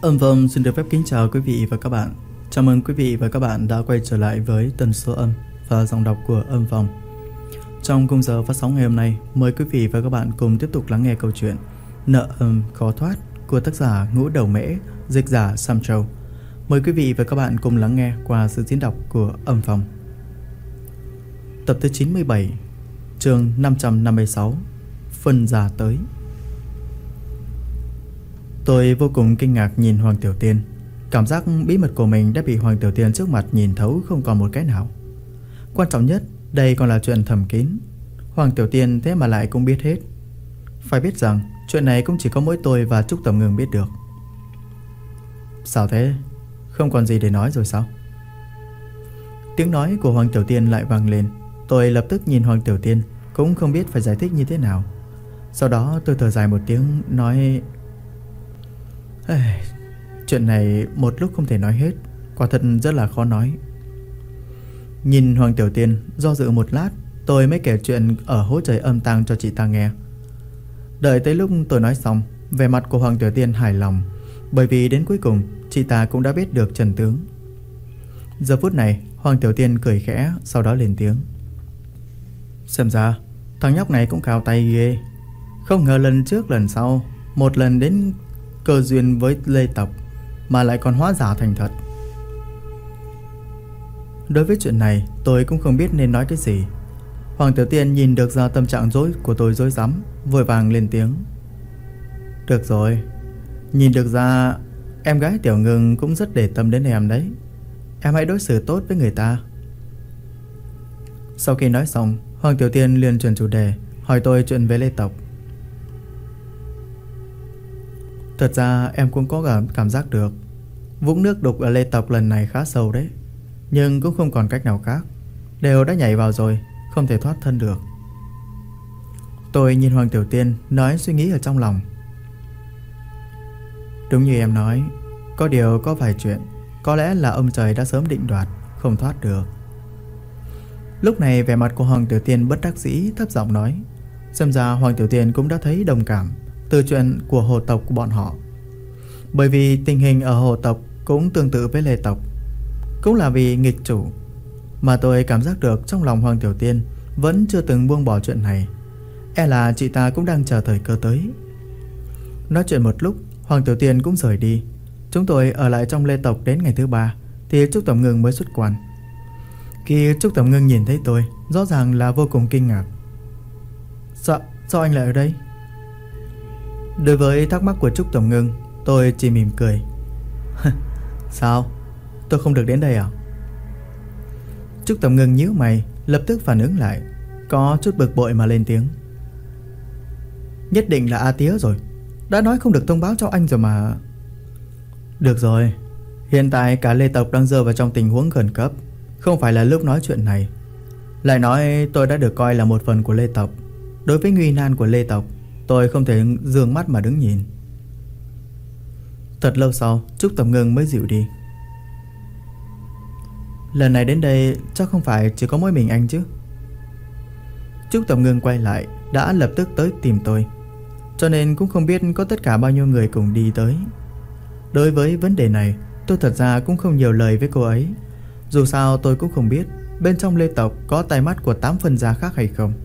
Vâng, xin được phép kính chào quý vị và các bạn. Chào mừng quý vị và các bạn đã quay trở lại với tần số âm và giọng đọc của Âm Phòng. Trong khung giờ phát sóng ngày hôm nay, mời quý vị và các bạn cùng tiếp tục lắng nghe câu chuyện Nợ Âm Khó Thoát của tác giả Ngũ Đầu Mễ, dịch giả Sam Châu. Mời quý vị và các bạn cùng lắng nghe qua sự diễn đọc của Âm Phòng. Tập thứ 97, chương 556, phân giả tới. Tôi vô cùng kinh ngạc nhìn Hoàng Tiểu Tiên. Cảm giác bí mật của mình đã bị Hoàng Tiểu Tiên trước mặt nhìn thấu không còn một cái nào. Quan trọng nhất, đây còn là chuyện thầm kín. Hoàng Tiểu Tiên thế mà lại cũng biết hết. Phải biết rằng chuyện này cũng chỉ có mỗi tôi và Trúc Tầm Ngưng biết được. Sao thế? Không còn gì để nói rồi sao? Tiếng nói của Hoàng Tiểu Tiên lại vang lên. Tôi lập tức nhìn Hoàng Tiểu Tiên, cũng không biết phải giải thích như thế nào. Sau đó tôi thở dài một tiếng nói: chuyện này một lúc không thể nói hết, quả thật rất là khó nói. Nhìn Hoàng Tiểu Tiên do dự một lát, tôi mới kể chuyện ở hố trời âm tang cho chị ta nghe. Đợi tới lúc tôi nói xong, vẻ mặt của Hoàng Tiểu Tiên hài lòng, bởi vì đến cuối cùng chị ta cũng đã biết được chân tướng. Giờ phút này Hoàng Tiểu Tiên cười khẽ, sau đó lên tiếng: Xem ra thằng nhóc này cũng cao tay ghê. Không ngờ lần trước lần sau, một lần đến cơ duyên với Lê tộc mà lại còn hóa giả thành thật. Đối với chuyện này tôi cũng không biết nên nói cái gì. Hoàng Tiểu Tiên nhìn được ra tâm trạng của tôi rối rắm, vội vàng lên tiếng: Được rồi, nhìn được ra em gái Tiểu Ngưng cũng rất để tâm đến em đấy. Em hãy đối xử tốt với người ta. Sau khi nói xong, Hoàng Tiểu Tiên liền chuyển chủ đề, hỏi tôi chuyện về Lê tộc. Thật ra em cũng có cảm giác được vũng nước đục ở Lê tộc lần này khá sâu đấy, nhưng cũng không còn cách nào khác. Đều đã nhảy vào rồi, không thể thoát thân được. Tôi nhìn Hoàng Tiểu Tiên, nói suy nghĩ ở trong lòng. Đúng như em nói, có điều có vài chuyện có lẽ là ông trời đã sớm định đoạt, không thoát được. Lúc này vẻ mặt của Hoàng Tiểu Tiên bất đắc dĩ, thấp giọng nói. Xem ra Hoàng Tiểu Tiên cũng đã thấy đồng cảm từ chuyện của hồ tộc của bọn họ. Bởi vì tình hình ở hồ tộc cũng tương tự với Lê tộc, cũng là vì nghịch chủ, mà tôi cảm giác được trong lòng Hoàng Tiểu Tiên vẫn chưa từng buông bỏ chuyện này. E là chị ta cũng đang chờ thời cơ tới. Nói chuyện một lúc, Hoàng Tiểu Tiên cũng rời đi. Chúng tôi ở lại trong Lê tộc đến ngày thứ 3 thì Trúc Tầm Ngưng mới xuất quan. Khi Trúc Tầm Ngưng nhìn thấy tôi, rõ ràng là vô cùng kinh ngạc. Sao anh lại ở đây? Đối với thắc mắc của Trúc Tầm Ngưng, tôi chỉ mỉm cười. Sao? Tôi không được đến đây à? Trúc Tầm Ngưng nhíu mày, lập tức phản ứng lại, có chút bực bội mà lên tiếng. Nhất định là A Tía rồi. Đã nói không được thông báo cho anh rồi mà. Được rồi, hiện tại cả Lê tộc đang rơi vào trong tình huống khẩn cấp, không phải là lúc nói chuyện này. Lại nói tôi đã được coi là một phần của Lê tộc. Đối với nguy nan của Lê tộc, tôi không thể dương mắt mà đứng nhìn. Thật lâu sau, Trúc Tầm Ngưng mới dịu đi. Lần này đến đây chắc không phải chỉ có mỗi mình anh chứ? Trúc Tầm Ngưng quay lại, đã lập tức tới tìm tôi, cho nên cũng không biết có tất cả bao nhiêu người cùng đi tới. Đối với vấn đề này, tôi thật ra cũng không nhiều lời với cô ấy. Dù sao tôi cũng không biết bên trong Lê tộc có tai mắt của 8 phân gia khác hay không.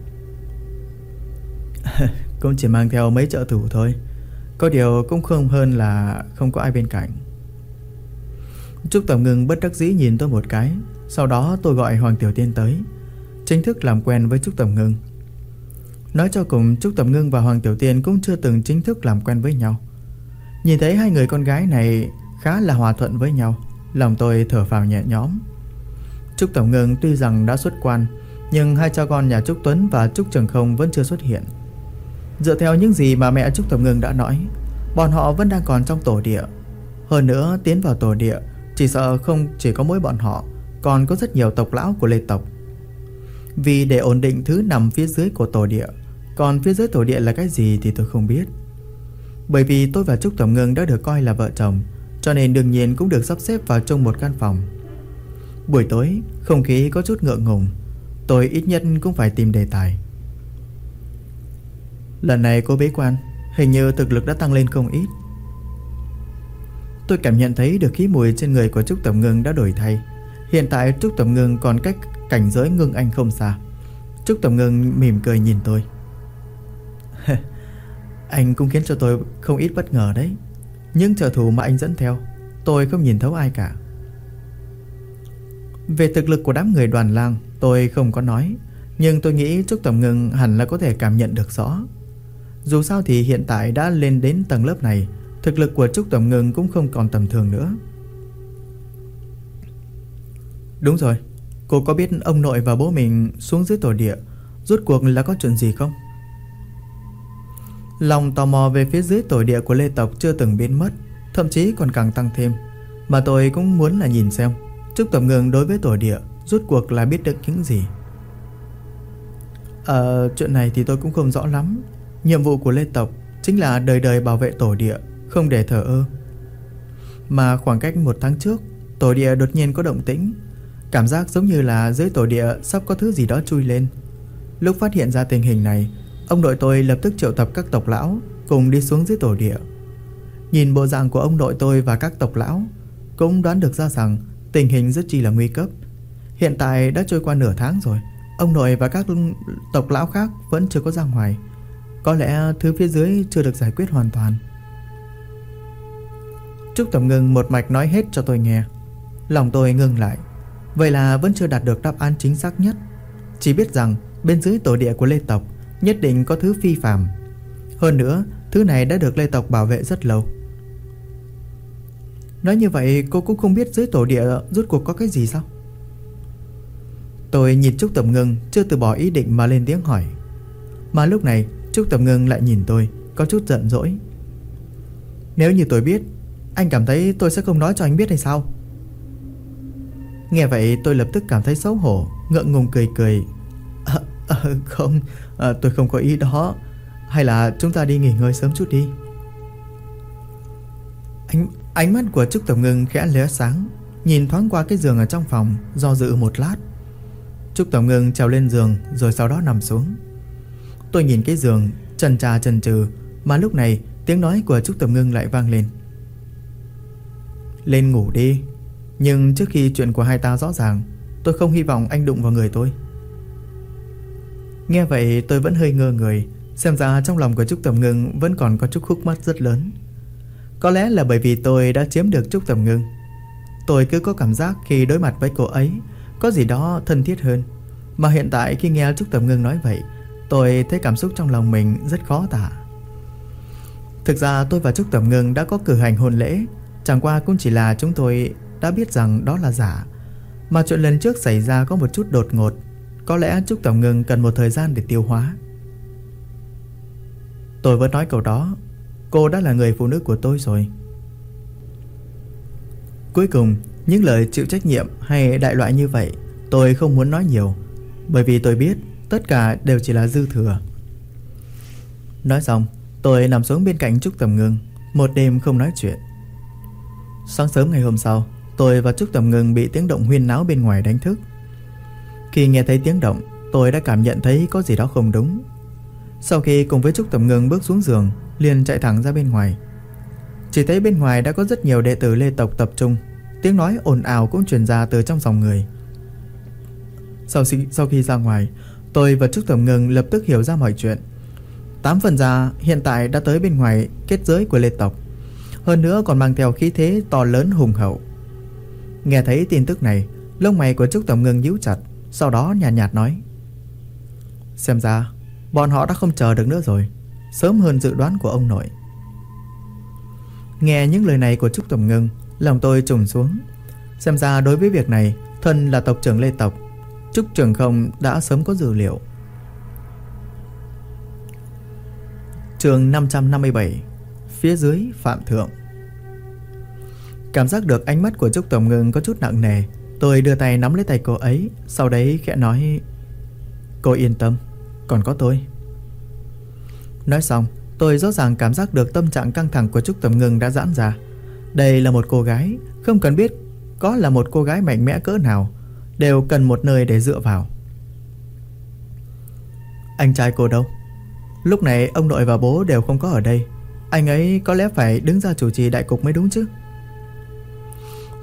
Cũng chỉ mang theo mấy trợ thủ thôi, có điều cũng không hơn là không có ai bên cạnh. Trúc Tầm Ngưng bất đắc dĩ nhìn tôi một cái. Sau đó tôi gọi Hoàng Tiểu Tiên tới, chính thức làm quen với Trúc Tầm Ngưng. Nói cho cùng, Trúc Tầm Ngưng và Hoàng Tiểu Tiên cũng chưa từng chính thức làm quen với nhau. Nhìn thấy hai người con gái này khá là hòa thuận với nhau, lòng tôi thở phào nhẹ nhõm. Trúc Tầm Ngưng tuy rằng đã xuất quan, nhưng hai cha con nhà Trúc Tuấn và Trúc Trường Không vẫn chưa xuất hiện. Dựa theo những gì mà mẹ Trúc Tầm Ngưng đã nói, bọn họ vẫn đang còn trong tổ địa. Hơn nữa, tiến vào tổ địa chỉ sợ không chỉ có mỗi bọn họ, còn có rất nhiều tộc lão của Lê tộc. Vì để ổn định thứ nằm phía dưới của tổ địa, còn phía dưới tổ địa là cái gì thì tôi không biết. Bởi vì tôi và Trúc Tầm Ngưng đã được coi là vợ chồng, cho nên đương nhiên cũng được sắp xếp vào chung một căn phòng. Buổi tối, không khí có chút ngượng ngùng. Tôi ít nhất cũng phải tìm đề tài. Lần này cô bế quan, hình như thực lực đã tăng lên không ít. tôi cảm nhận thấy được khí mùi trên người của Trúc Tầm Ngưng đã đổi thay. Hiện tại Trúc Tầm Ngưng còn cách cảnh giới Ngưng Anh không xa. Trúc Tầm Ngưng mỉm cười nhìn tôi. Anh cũng khiến cho tôi không ít bất ngờ đấy. Những trợ thủ mà anh dẫn theo, tôi không nhìn thấu ai cả. Về thực lực của đám người Đoàn Lang tôi không có nói, nhưng tôi nghĩ Trúc Tầm Ngưng hẳn là có thể cảm nhận được rõ. Dù sao thì hiện tại đã lên đến tầng lớp này, thực lực của Trúc Tầm Ngưng cũng không còn tầm thường nữa. Đúng rồi, cô có biết ông nội và bố mình xuống dưới tổ địa rốt cuộc là có chuyện gì không? Lòng tò mò về phía dưới tổ địa của Lê tộc chưa từng biến mất, thậm chí còn càng tăng thêm. Mà tôi cũng muốn là nhìn xem Trúc Tầm Ngưng đối với tổ địa rốt cuộc là biết được những gì. Chuyện này thì tôi cũng không rõ lắm. Nhiệm vụ của Lê tộc chính là đời đời bảo vệ tổ địa, không để thờ ơ. Mà khoảng cách 1 tháng trước, tổ địa đột nhiên có động tĩnh, cảm giác giống như là dưới tổ địa sắp có thứ gì đó chui lên. Lúc phát hiện ra tình hình này, ông nội tôi lập tức triệu tập các tộc lão cùng đi xuống dưới tổ địa. Nhìn bộ dạng của ông nội tôi và các tộc lão, cũng đoán được ra rằng tình hình rất chi là nguy cấp. Hiện tại đã trôi qua nửa tháng rồi, ông nội và các tộc lão khác vẫn chưa có ra ngoài. Có lẽ thứ phía dưới chưa được giải quyết hoàn toàn. Trúc Tầm Ngưng một mạch nói hết cho tôi nghe. Lòng tôi ngưng lại. Vậy là vẫn chưa đạt được đáp án chính xác nhất. Chỉ biết rằng bên dưới tổ địa của Lê tộc nhất định có thứ phi phàm. Hơn nữa, thứ này đã được Lê tộc bảo vệ rất lâu. Nói như vậy cô cũng không biết dưới tổ địa rốt cuộc có cái gì sao? Tôi nhìn Trúc Tầm Ngưng chưa từ bỏ ý định mà lên tiếng hỏi. Mà lúc này Trúc Tầm Ngưng lại nhìn tôi có chút giận dỗi. Nếu như tôi biết, anh cảm thấy tôi sẽ không nói cho anh biết hay sao? Nghe vậy tôi lập tức cảm thấy xấu hổ, ngượng ngùng cười cười. Không, tôi không có ý đó. Hay là chúng ta đi nghỉ ngơi sớm chút đi. Ánh mắt của Trúc Tầm Ngưng khẽ lóe sáng, nhìn thoáng qua cái giường ở trong phòng, do dự một lát. Trúc Tầm Ngưng trèo lên giường rồi sau đó nằm xuống. Tôi nhìn cái giường, chần chừ, mà lúc này tiếng nói của Trúc Tầm Ngưng lại vang lên. Lên ngủ đi. Nhưng trước khi chuyện của hai ta rõ ràng, tôi không hy vọng anh đụng vào người tôi. Nghe vậy tôi vẫn hơi ngơ người. Xem ra trong lòng của Trúc Tầm Ngưng vẫn còn có chút khúc mắc rất lớn. Có lẽ là bởi vì tôi đã chiếm được Trúc Tầm Ngưng. Tôi cứ có cảm giác khi đối mặt với cô ấy có gì đó thân thiết hơn. Mà hiện tại khi nghe Trúc Tầm Ngưng nói vậy, tôi thấy cảm xúc trong lòng mình rất khó tả. Thực ra tôi và Trúc Tầm Ngưng đã có cử hành hôn lễ, chẳng qua cũng chỉ là chúng tôi đã biết rằng đó là giả. Mà chuyện lần trước xảy ra có một chút đột ngột, có lẽ Trúc Tầm Ngưng cần một thời gian để tiêu hóa. Tôi vẫn nói câu đó, cô đã là người phụ nữ của tôi rồi. Cuối cùng, những lời chịu trách nhiệm hay đại loại như vậy tôi không muốn nói nhiều, bởi vì tôi biết tất cả đều chỉ là dư thừa. Nói xong, tôi nằm xuống bên cạnh Trúc Tầm Ngưng, một đêm không nói chuyện. Sáng sớm ngày hôm sau, tôi và Trúc Tầm Ngưng bị tiếng động huyên náo bên ngoài đánh thức. Khi nghe thấy tiếng động, tôi đã cảm nhận thấy có gì đó không đúng. Sau khi cùng với Trúc Tầm Ngưng bước xuống giường, liền chạy thẳng ra bên ngoài. Chỉ thấy bên ngoài đã có rất nhiều đệ tử Lê tộc tập trung, tiếng nói ồn ào cũng truyền ra từ trong dòng người. Sau khi ra ngoài, tôi và Trúc Tầm Ngưng lập tức hiểu ra mọi chuyện. 8 phần ra hiện tại đã tới bên ngoài kết giới của Lê tộc, hơn nữa còn mang theo khí thế to lớn hùng hậu. Nghe thấy tin tức này, lông mày của Trúc Tầm Ngưng nhíu chặt, sau đó nhàn nhạt nói: Xem ra bọn họ đã không chờ được nữa rồi, sớm hơn dự đoán của ông nội. Nghe những lời này của Trúc Tầm Ngưng, lòng tôi trùng xuống. Xem ra đối với việc này, thân là tộc trưởng Lê tộc, Trúc Trường Không đã sớm có dự liệu. Chương 557. Phía dưới Phạm Thượng. Cảm giác được ánh mắt của Trúc Tầm Ngưng có chút nặng nề, tôi đưa tay nắm lấy tay cô ấy, sau đấy khẽ nói: Cô yên tâm, còn có tôi. Nói xong, tôi rõ ràng cảm giác được tâm trạng căng thẳng của Trúc Tầm Ngưng đã giãn ra. Đây là một cô gái, không cần biết có là một cô gái mạnh mẽ cỡ nào, đều cần một nơi để dựa vào. Anh trai cô đâu? Lúc này ông nội và bố đều không có ở đây, anh ấy có lẽ phải đứng ra chủ trì đại cục mới đúng chứ.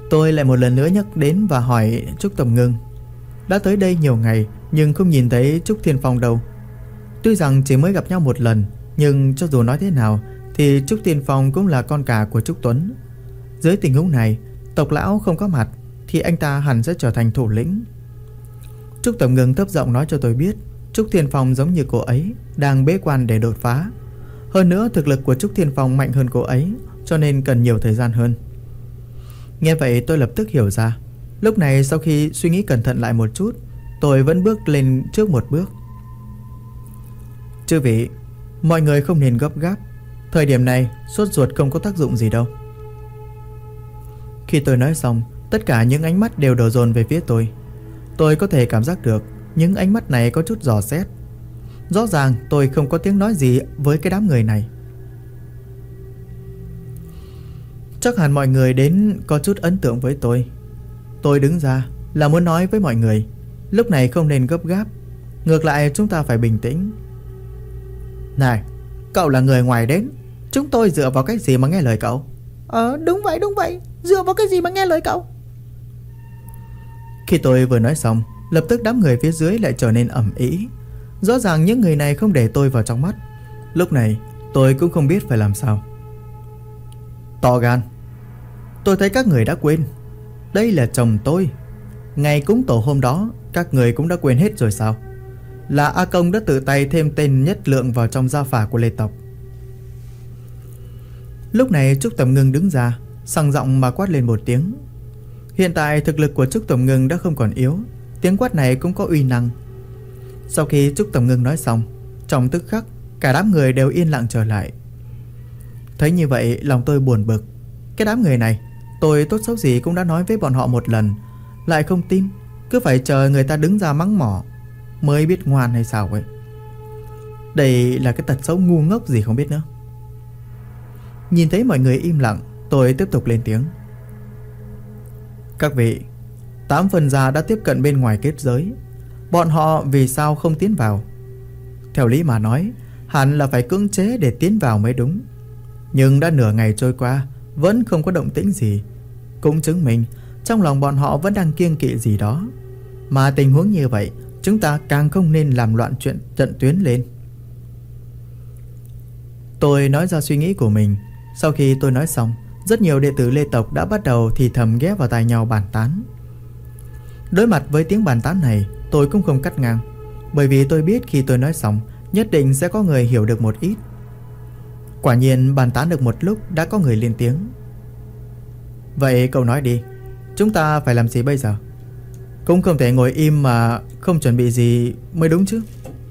Tôi lại một lần nữa nhắc đến và hỏi Trúc Tầm Ngưng. Đã tới đây nhiều ngày nhưng không nhìn thấy Trúc Thiên Phong đâu. Tuy rằng chỉ mới gặp nhau một lần, nhưng cho dù nói thế nào thì Trúc Thiên Phong cũng là con cả của Trúc Tuấn. Dưới tình huống này, tộc lão không có mặt thì anh ta hẳn sẽ trở thành thủ lĩnh. Trúc Tầm Ngưng thấp giọng nói cho tôi biết Trúc Thiên Phong giống như cô ấy đang bế quan để đột phá. Hơn nữa thực lực của Trúc Thiên Phong mạnh hơn cô ấy, cho nên cần nhiều thời gian hơn. Nghe vậy tôi lập tức hiểu ra. Lúc này sau khi suy nghĩ cẩn thận lại một chút, tôi vẫn bước lên trước một bước. Chư vị, mọi người không nên gấp gáp. Thời điểm này sốt ruột không có tác dụng gì đâu. Khi tôi nói xong, tất cả những ánh mắt đều đổ dồn về phía tôi. Tôi có thể cảm giác được những ánh mắt này có chút dò xét. Rõ ràng tôi không có tiếng nói gì với cái đám người này. Chắc hẳn mọi người đến có chút ấn tượng với tôi. Tôi đứng ra là muốn nói với mọi người, lúc này không nên gấp gáp. Ngược lại chúng ta phải bình tĩnh. Này, cậu là người ngoài đến, chúng tôi dựa vào cái gì mà nghe lời cậu? Đúng vậy, dựa vào cái gì mà nghe lời cậu? Khi tôi vừa nói xong, lập tức đám người phía dưới lại trở nên ầm ĩ. Rõ ràng những người này không để tôi vào trong mắt. Lúc này tôi cũng không biết phải làm sao. To gan. Tôi thấy các người đã quên, đây là chồng tôi. Ngày cúng tổ hôm đó các người cũng đã quên hết rồi sao? Là A Công đã tự tay thêm tên Nhất Lượng vào trong gia phả của Lê tộc. Lúc này Trúc Tầm Ngưng đứng ra, sằng giọng mà quát lên một tiếng. Hiện tại thực lực của Trúc Tầm Ngưng đã không còn yếu, tiếng quát này cũng có uy năng. Sau khi Trúc Tầm Ngưng nói xong, trong tức khắc cả đám người đều yên lặng trở lại. Thấy như vậy lòng tôi buồn bực. Cái đám người này, tôi tốt xấu gì cũng đã nói với bọn họ một lần, lại không tin, cứ phải chờ người ta đứng ra mắng mỏ mới biết ngoan hay sao vậy. Đây là cái tật xấu ngu ngốc gì không biết nữa. Nhìn thấy mọi người im lặng, tôi tiếp tục lên tiếng. Các vị, 8 phần gia đã tiếp cận bên ngoài kết giới. Bọn họ vì sao không tiến vào? Theo lý mà nói, hẳn là phải cưỡng chế để tiến vào mới đúng. Nhưng đã nửa ngày trôi qua, vẫn không có động tĩnh gì, cũng chứng minh trong lòng bọn họ vẫn đang kiêng kỵ gì đó. Mà tình huống như vậy, chúng ta càng không nên làm loạn chuyện trận tuyến lên. Tôi nói ra suy nghĩ của mình. Sau khi tôi nói xong, rất nhiều đệ tử Lê tộc đã bắt đầu thì thầm ghé vào tai nhau bàn tán. Đối mặt với tiếng bàn tán này, tôi cũng không cắt ngang, bởi vì tôi biết khi tôi nói xong, nhất định sẽ có người hiểu được một ít. Quả nhiên bàn tán được một lúc đã có người lên tiếng. Vậy cậu nói đi, chúng ta phải làm gì bây giờ? Cũng không thể ngồi im mà không chuẩn bị gì mới đúng chứ.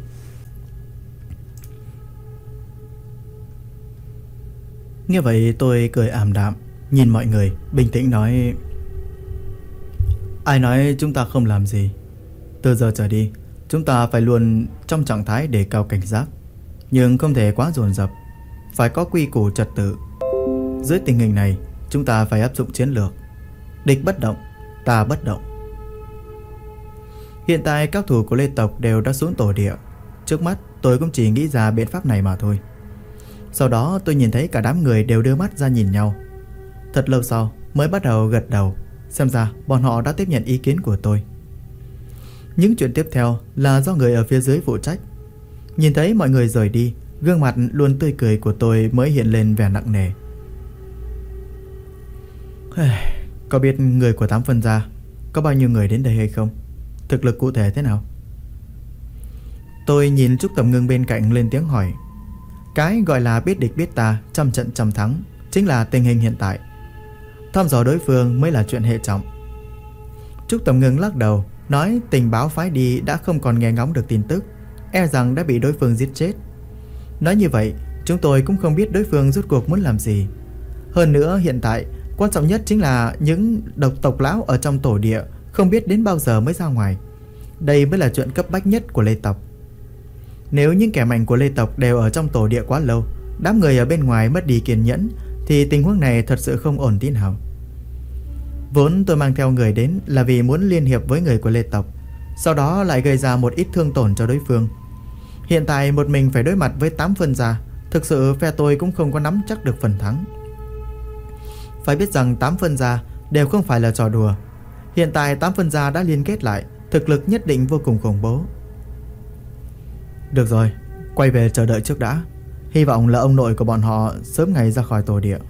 Nghe vậy tôi cười ảm đạm, nhìn mọi người bình tĩnh nói. Ai nói chúng ta không làm gì? Từ giờ trở đi, chúng ta phải luôn trong trạng thái đề cao cảnh giác, nhưng không thể quá dồn dập, phải có quy củ trật tự. Dưới tình hình này, chúng ta phải áp dụng chiến lược địch bất động, ta bất động. Hiện tại các thủ của Lê tộc đều đã xuống tổ địa. Trước mắt tôi cũng chỉ nghĩ ra biện pháp này mà thôi. Sau đó tôi nhìn thấy cả đám người đều đưa mắt ra nhìn nhau. Thật lâu sau mới bắt đầu gật đầu. Xem ra bọn họ đã tiếp nhận ý kiến của tôi. Những chuyện tiếp theo là do người ở phía dưới phụ trách. Nhìn thấy mọi người rời đi, gương mặt luôn tươi cười của tôi mới hiện lên vẻ nặng nề. Có biết người của 8 phân gia có bao nhiêu người đến đây hay không? Thực lực cụ thể thế nào? Tôi nhìn Trúc Tầm Ngưng bên cạnh lên tiếng hỏi. Cái gọi là biết địch biết ta, trăm trận trăm thắng chính là tình hình hiện tại. Thăm dò đối phương mới là chuyện hệ trọng. Trúc Tầm Ngưng lắc đầu, nói tình báo phái đi đã không còn nghe ngóng được tin tức, e rằng đã bị đối phương giết chết. Nói như vậy, chúng tôi cũng không biết đối phương rốt cuộc muốn làm gì. Hơn nữa hiện tại, quan trọng nhất chính là những tộc lão ở trong tổ địa không biết đến bao giờ mới ra ngoài. Đây mới là chuyện cấp bách nhất của Lê tộc. Nếu những kẻ mạnh của Lê tộc đều ở trong tổ địa quá lâu, đám người ở bên ngoài mất đi kiên nhẫn, thì tình huống này thật sự không ổn tí nào. Vốn tôi mang theo người đến là vì muốn liên hiệp với người của Lê tộc, sau đó lại gây ra một ít thương tổn cho đối phương. Hiện tại một mình phải đối mặt với 8 phân gia, thực sự phe tôi cũng không có nắm chắc được phần thắng. Phải biết rằng 8 phân gia đều không phải là trò đùa. Hiện tại 8 phân gia đã liên kết lại, thực lực nhất định vô cùng khủng bố. Được rồi, quay về chờ đợi trước đã. Hy vọng là ông nội của bọn họ sớm ngày ra khỏi tổ địa.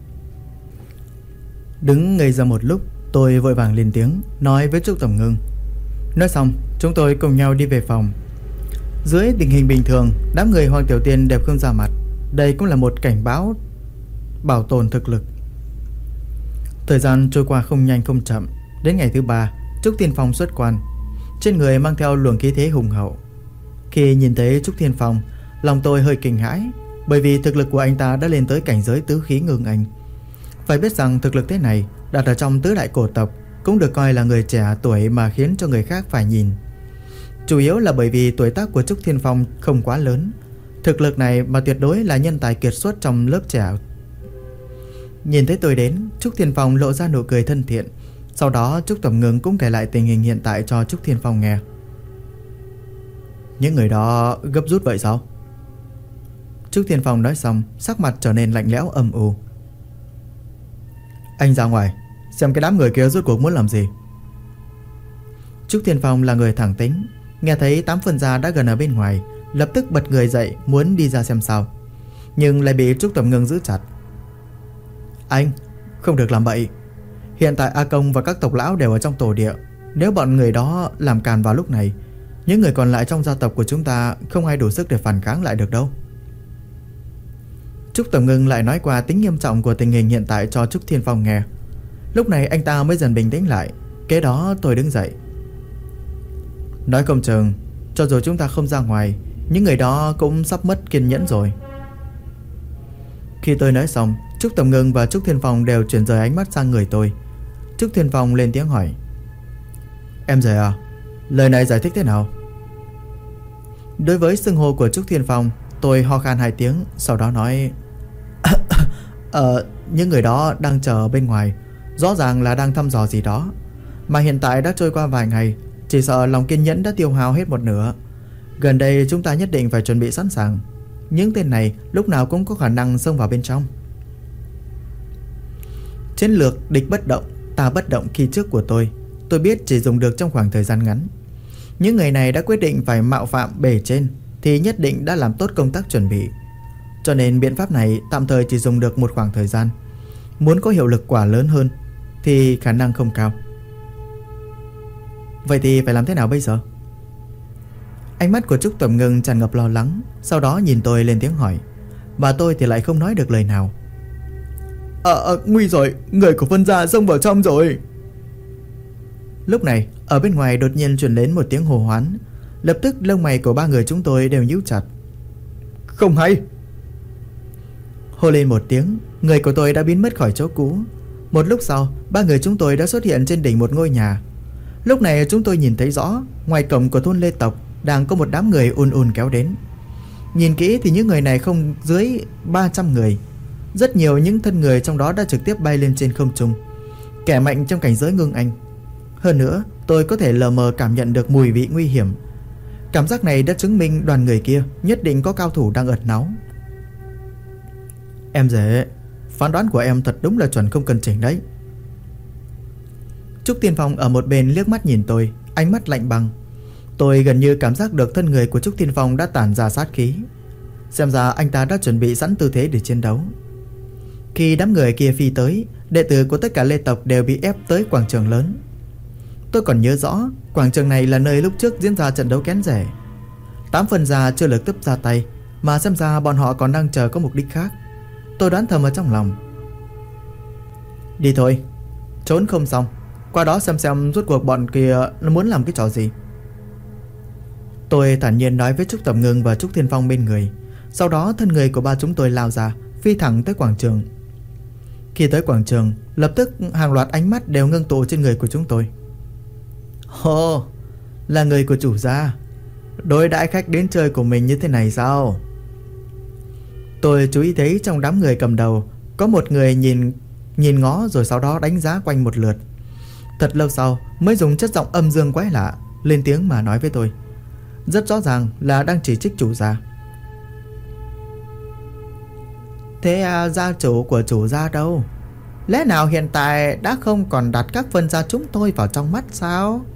Đứng ngây ra một lúc, tôi vội vàng lên tiếng nói với Trúc Tầm Ngưng. Nói xong, chúng tôi cùng nhau đi về phòng. Dưới tình hình bình thường, đám người Hoàng Tiểu Tiên đều không ra mặt. Đây cũng là một cảnh báo bảo tồn thực lực. Thời gian trôi qua không nhanh không chậm. Đến ngày thứ 3, Trúc Thiên Phong xuất quan, trên người mang theo luồng khí thế hùng hậu. Khi nhìn thấy Trúc Thiên Phong, lòng tôi hơi kinh hãi, bởi vì thực lực của anh ta đã lên tới cảnh giới tứ khí ngưng anh. Phải biết rằng thực lực thế này đặt ở trong tứ đại cổ tộc cũng được coi là người trẻ tuổi mà khiến cho người khác phải nhìn. Chủ yếu là bởi vì tuổi tác của Trúc Thiên Phong không quá lớn. Thực lực này mà tuyệt đối là nhân tài kiệt xuất trong lớp trẻ. Nhìn thấy tôi đến, Trúc Thiên Phong lộ ra nụ cười thân thiện. Sau đó Trúc Tầm Ngưng cũng kể lại tình hình hiện tại cho Trúc Thiên Phong nghe. Những người đó gấp rút vậy sao? Trúc Thiên Phong nói xong, sắc mặt trở nên lạnh lẽo âm u. Anh ra ngoài xem cái đám người kia rốt cuộc muốn làm gì. Trúc Thiên Phong là người thẳng tính, nghe thấy 8 phân gia đã gần ở bên ngoài, lập tức bật người dậy muốn đi ra xem sao, nhưng lại bị Trúc Tầm Ngưng giữ chặt. Anh không được làm bậy. Hiện tại A Công và các tộc lão đều ở trong tổ địa. Nếu bọn người đó làm càn vào lúc này, những người còn lại trong gia tộc của chúng ta không ai đủ sức để phản kháng lại được đâu. Trúc Tầm Ngưng lại nói qua tính nghiêm trọng của tình hình hiện tại cho Trúc Thiên Phong nghe. Lúc này anh ta mới dần bình tĩnh lại. Kế đó tôi đứng dậy. Nói không chừng cho dù chúng ta không ra ngoài, những người đó cũng sắp mất kiên nhẫn rồi. Khi tôi nói xong, Trúc Tầm Ngưng và Trúc Thiên Phong đều chuyển rời ánh mắt sang người tôi. Trúc Thiên Phong lên tiếng hỏi. Em rể à, lời này giải thích thế nào? Đối với xưng hô của Trúc Thiên Phong, tôi ho khan 2 tiếng, sau đó nói những người đó đang chờ bên ngoài, rõ ràng là đang thăm dò gì đó. Mà hiện tại đã trôi qua vài ngày, chỉ sợ lòng kiên nhẫn đã tiêu hao hết một nửa. Gần đây chúng ta nhất định phải chuẩn bị sẵn sàng. Những tên này lúc nào cũng có khả năng xông vào bên trong. Chiến lược địch bất động, ta bất động khi trước của tôi biết chỉ dùng được trong khoảng thời gian ngắn. Những người này đã quyết định phải mạo phạm bề trên thì nhất định đã làm tốt công tác chuẩn bị. Cho nên biện pháp này tạm thời chỉ dùng được một khoảng thời gian. Muốn có hiệu lực quả lớn hơn thì khả năng không cao. Vậy thì phải làm thế nào bây giờ? Ánh mắt của Trúc Tầm Ngưng tràn ngập lo lắng, sau đó nhìn tôi lên tiếng hỏi. Mà tôi thì lại không nói được lời nào. Nguy rồi, người của Vân gia xông vào trong rồi. Lúc này ở bên ngoài đột nhiên truyền đến một tiếng hô hoán. Lập tức lông mày của 3 người chúng tôi đều nhíu chặt. Không hay. Hô lên một tiếng, người của tôi đã biến mất khỏi chỗ cũ. Một lúc sau, 3 người chúng tôi đã xuất hiện trên đỉnh một ngôi nhà. Lúc này chúng tôi nhìn thấy rõ, ngoài cổng của thôn Lê Tộc đang có một đám người ùn kéo đến. Nhìn kỹ thì những người này không dưới 300 người. Rất nhiều những thân người trong đó đã trực tiếp bay lên trên không trung, kẻ mạnh trong cảnh giới ngưng anh. Hơn nữa, tôi có thể lờ mờ cảm nhận được mùi vị nguy hiểm. Cảm giác này đã chứng minh đoàn người kia nhất định có cao thủ đang ẩn náu. Em rể, phán đoán của em thật đúng là chuẩn không cần chỉnh đấy. Trúc Thiên Phong ở một bên liếc mắt nhìn tôi, ánh mắt lạnh băng. Tôi gần như cảm giác được thân người của Trúc Thiên Phong đã tản ra sát khí. Xem ra anh ta đã chuẩn bị sẵn tư thế để chiến đấu. Khi đám người kia phi tới, đệ tử của tất cả Lê tộc đều bị ép tới quảng trường lớn. Tôi còn nhớ rõ, quảng trường này là nơi lúc trước diễn ra trận đấu kén rẻ. 8 phần gia chưa lực tiếp ra tay, mà xem ra bọn họ còn đang chờ có mục đích khác. Tôi đoán thầm ở trong lòng. Đi thôi, trốn không xong, qua đó xem rốt cuộc bọn kia nó muốn làm cái trò gì. Tôi thản nhiên nói với Trúc Tầm Ngưng và Trúc Thiên Phong bên người. Sau đó thân người của 3 chúng tôi lao ra, phi thẳng tới quảng trường. Khi tới quảng trường, lập tức hàng loạt ánh mắt đều ngưng tụ trên người của chúng tôi. Ồ, là người của chủ gia, đối đãi khách đến chơi của mình như thế này sao? Tôi chú ý thấy trong đám người cầm đầu có một người nhìn ngó rồi sau đó đánh giá quanh một lượt. Thật lâu sau mới dùng chất giọng âm dương quái lạ lên tiếng mà nói với tôi. Rất rõ ràng là đang chỉ trích chủ gia. Thế gia chủ của chủ gia đâu? Lẽ nào hiện tại đã không còn đặt các phân gia chúng tôi vào trong mắt sao?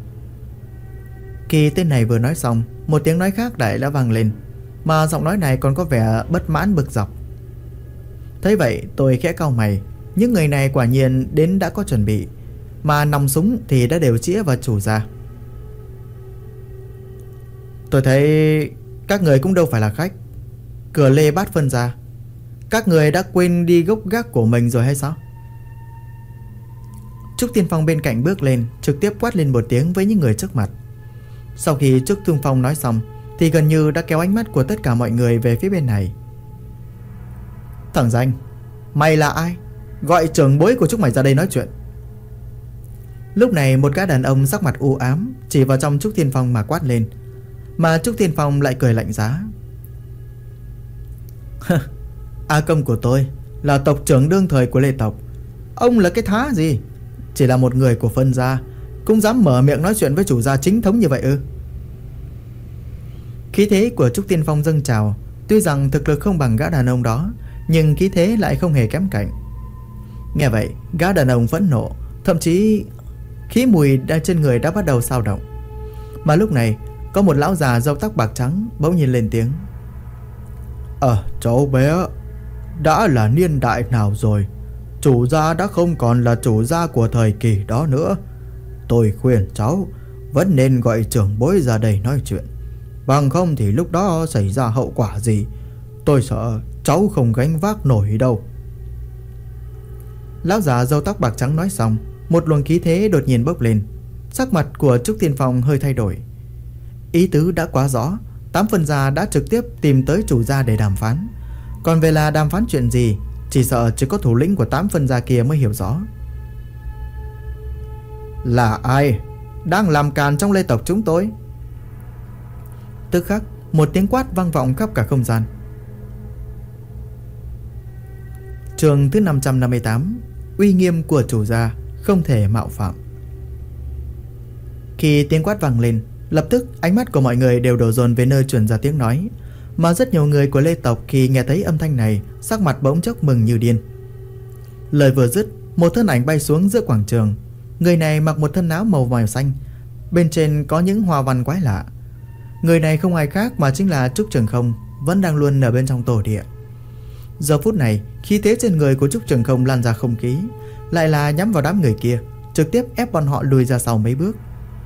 Khi tên này vừa nói xong, một tiếng nói khác lại đã vang lên, mà giọng nói này còn có vẻ bất mãn bực dọc. Thấy vậy tôi khẽ cau mày. Những người này quả nhiên đến đã có chuẩn bị, mà nòng súng thì đã đều chĩa vào chủ gia. Tôi thấy các người cũng đâu phải là khách. Cửa lê bát phân gia, các người đã quên đi gốc gác của mình rồi hay sao? Trúc Tiên Phong bên cạnh bước lên, trực tiếp quát lên một tiếng với những người trước mặt. Sau khi Trúc Tiên Phong nói xong thì gần như đã kéo ánh mắt của tất cả mọi người về phía bên này. Thằng danh, mày là ai? Gọi trưởng bối của chúng mày ra đây nói chuyện. Lúc này một gã đàn ông sắc mặt u ám chỉ vào trong Trúc Tiên Phong mà quát lên, mà Trúc Tiên Phong lại cười lạnh giá. A Công của tôi là tộc trưởng đương thời của Lê tộc. Ông là cái thá gì? Chỉ là một người của phân gia cũng dám mở miệng nói chuyện với chủ gia chính thống như vậy ư? Khí thế của Trúc Tiên Phong dâng trào. Tuy rằng thực lực không bằng gã đàn ông đó, nhưng khí thế lại không hề kém cạnh. Nghe vậy, gã đàn ông phẫn nộ, thậm chí khí mùi trên người đã bắt đầu xao động. Mà lúc này có một lão già râu tóc bạc trắng bỗng nhiên lên tiếng. Cháu bé, đã là niên đại nào rồi? Chủ gia đã không còn là chủ gia của thời kỳ đó nữa. Tôi khuyên cháu vẫn nên gọi trưởng bối ra đây nói chuyện, bằng không thì lúc đó xảy ra hậu quả gì, tôi sợ cháu không gánh vác nổi đâu. Lão già râu tóc bạc trắng nói xong, một luồng khí thế đột nhiên bốc lên. Sắc mặt của Trúc Tiên Phong hơi thay đổi. Ý tứ đã quá rõ, 8 phân gia đã trực tiếp tìm tới chủ gia để đàm phán. Còn về là đàm phán chuyện gì, chỉ sợ chỉ có thủ lĩnh của 8 phân gia kia mới hiểu rõ. Là ai đang làm càn trong Lê tộc chúng tôi? Tức khắc một tiếng quát vang vọng khắp cả không gian. Chương thứ 558, uy nghiêm của chủ gia không thể mạo phạm. Khi tiếng quát vang lên, lập tức ánh mắt của mọi người đều đổ dồn về nơi truyền ra tiếng nói, mà rất nhiều người của Lê tộc khi nghe thấy âm thanh này, sắc mặt bỗng chốc mừng như điên. Lời vừa dứt, một thân ảnh bay xuống giữa quảng trường. Người này mặc một thân áo màu xanh, bên trên có những hoa văn quái lạ. Người này không ai khác mà chính là Trúc Trường Không, vẫn đang luôn ở bên trong tổ địa. Giờ phút này, khí thế trên người của Trúc Trường Không lan ra không khí, lại là nhắm vào đám người kia, trực tiếp ép bọn họ lùi ra sau mấy bước.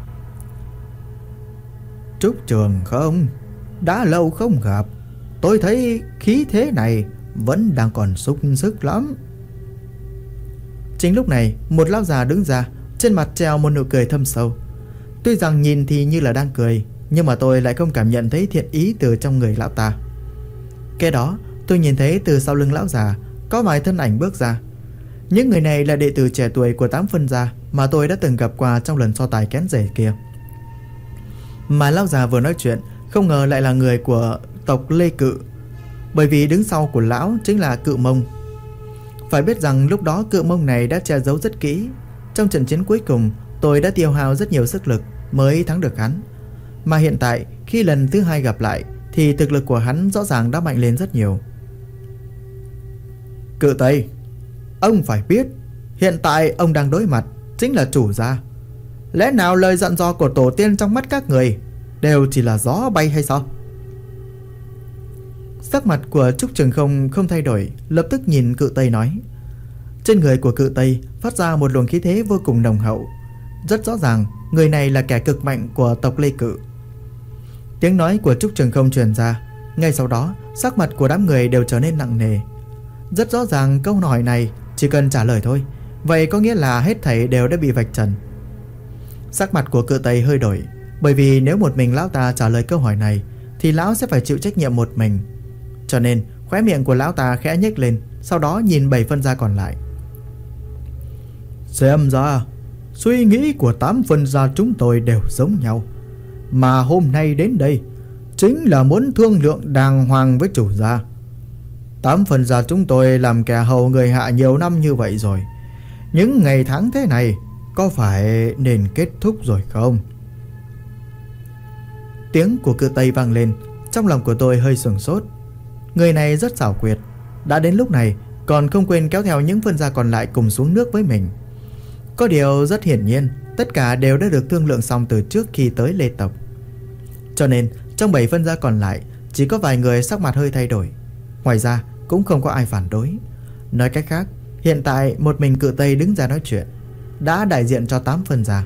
Trúc Trường Không, đã lâu không gặp, tôi thấy khí thế này vẫn đang còn sung sức lắm. Chính lúc này, một lão già đứng ra, trên mặt treo một nụ cười thâm sâu. Tuy rằng nhìn thì như là đang cười, nhưng mà tôi lại không cảm nhận thấy thiện ý từ trong người lão ta. Kế đó, tôi nhìn thấy từ sau lưng lão già có vài thân ảnh bước ra. Những người này là đệ tử trẻ tuổi của 8 phân gia mà tôi đã từng gặp qua trong lần so tài kén rể kia. Mà lão già vừa nói chuyện, không ngờ lại là người của tộc Lê Cự, bởi vì đứng sau của lão chính là Cự Mông. Phải biết rằng lúc đó Cự Mông này đã che giấu rất kỹ. Trong trận chiến cuối cùng, tôi đã tiêu hao rất nhiều sức lực mới thắng được hắn. Mà hiện tại, khi lần thứ hai gặp lại, thì thực lực của hắn rõ ràng đã mạnh lên rất nhiều. Cự Tây, ông phải biết, hiện tại ông đang đối mặt chính là chủ gia. Lẽ nào lời dặn dò của tổ tiên trong mắt các người đều chỉ là gió bay hay sao? Sắc mặt của Trúc Trường Không không thay đổi, lập tức nhìn Cự Tây nói. Trên người của Cự Tây phát ra một luồng khí thế vô cùng nồng hậu. Rất rõ ràng, người này là kẻ cực mạnh của tộc Lê Cự. Tiếng nói của Trúc Trường Không truyền ra, ngay sau đó sắc mặt của đám người đều trở nên nặng nề. Rất rõ ràng câu hỏi này chỉ cần trả lời thôi, vậy có nghĩa là hết thảy đều đã bị vạch trần. Sắc mặt của Cự Tây hơi đổi, bởi vì nếu một mình lão ta trả lời câu hỏi này thì lão sẽ phải chịu trách nhiệm một mình. Cho nên khóe miệng của lão ta khẽ nhếch lên, sau đó nhìn 7 phân gia còn lại. Xem ra suy nghĩ của 8 phân gia chúng tôi đều giống nhau, mà hôm nay đến đây chính là muốn thương lượng đàng hoàng với chủ gia. 8 phân gia chúng tôi làm kẻ hầu người hạ nhiều năm như vậy rồi, những ngày tháng thế này có phải nên kết thúc rồi không? Tiếng của Cự Tây vang lên, trong lòng của tôi hơi sửng sốt. Người này rất xảo quyệt. Đã đến lúc này còn không quên kéo theo những phân gia còn lại cùng xuống nước với mình. Có điều rất hiển nhiên, tất cả đều đã được thương lượng xong từ trước khi tới Lê tộc. Cho nên trong 7 phân gia còn lại chỉ có vài người sắc mặt hơi thay đổi. Ngoài ra cũng không có ai phản đối. Nói cách khác, hiện tại một mình Cự Tây đứng ra nói chuyện, đã đại diện cho 8 phân gia.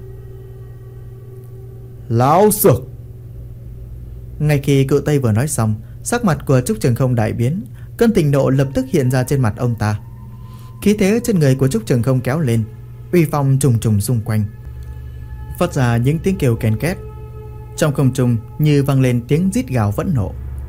Lão Sược! Ngay khi Cự Tây vừa nói xong, sắc mặt của Trúc Trường Không đại biến, cơn tình nộ lập tức hiện ra trên mặt ông ta. Khí thế trên người của Trúc Trường Không kéo lên, uy phong trùng trùng xung quanh, phát ra những tiếng kêu ken két. Trong không trung như vang lên tiếng rít gào phẫn nộ.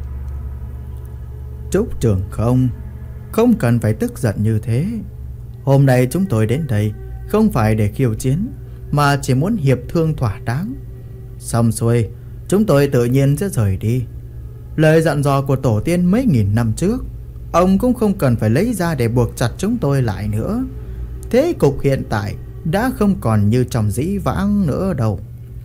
Trúc Trường Không, không cần phải tức giận như thế. Hôm nay chúng tôi đến đây không phải để khiêu chiến, mà chỉ muốn hiệp thương thỏa đáng. Xong xuôi, chúng tôi tự nhiên sẽ rời đi. Lời dặn dò của tổ tiên mấy nghìn năm trước, ông cũng không cần phải lấy ra để buộc chặt chúng tôi lại nữa. Thế cục hiện tại đã không còn như trong dĩ vãng nữa đâu.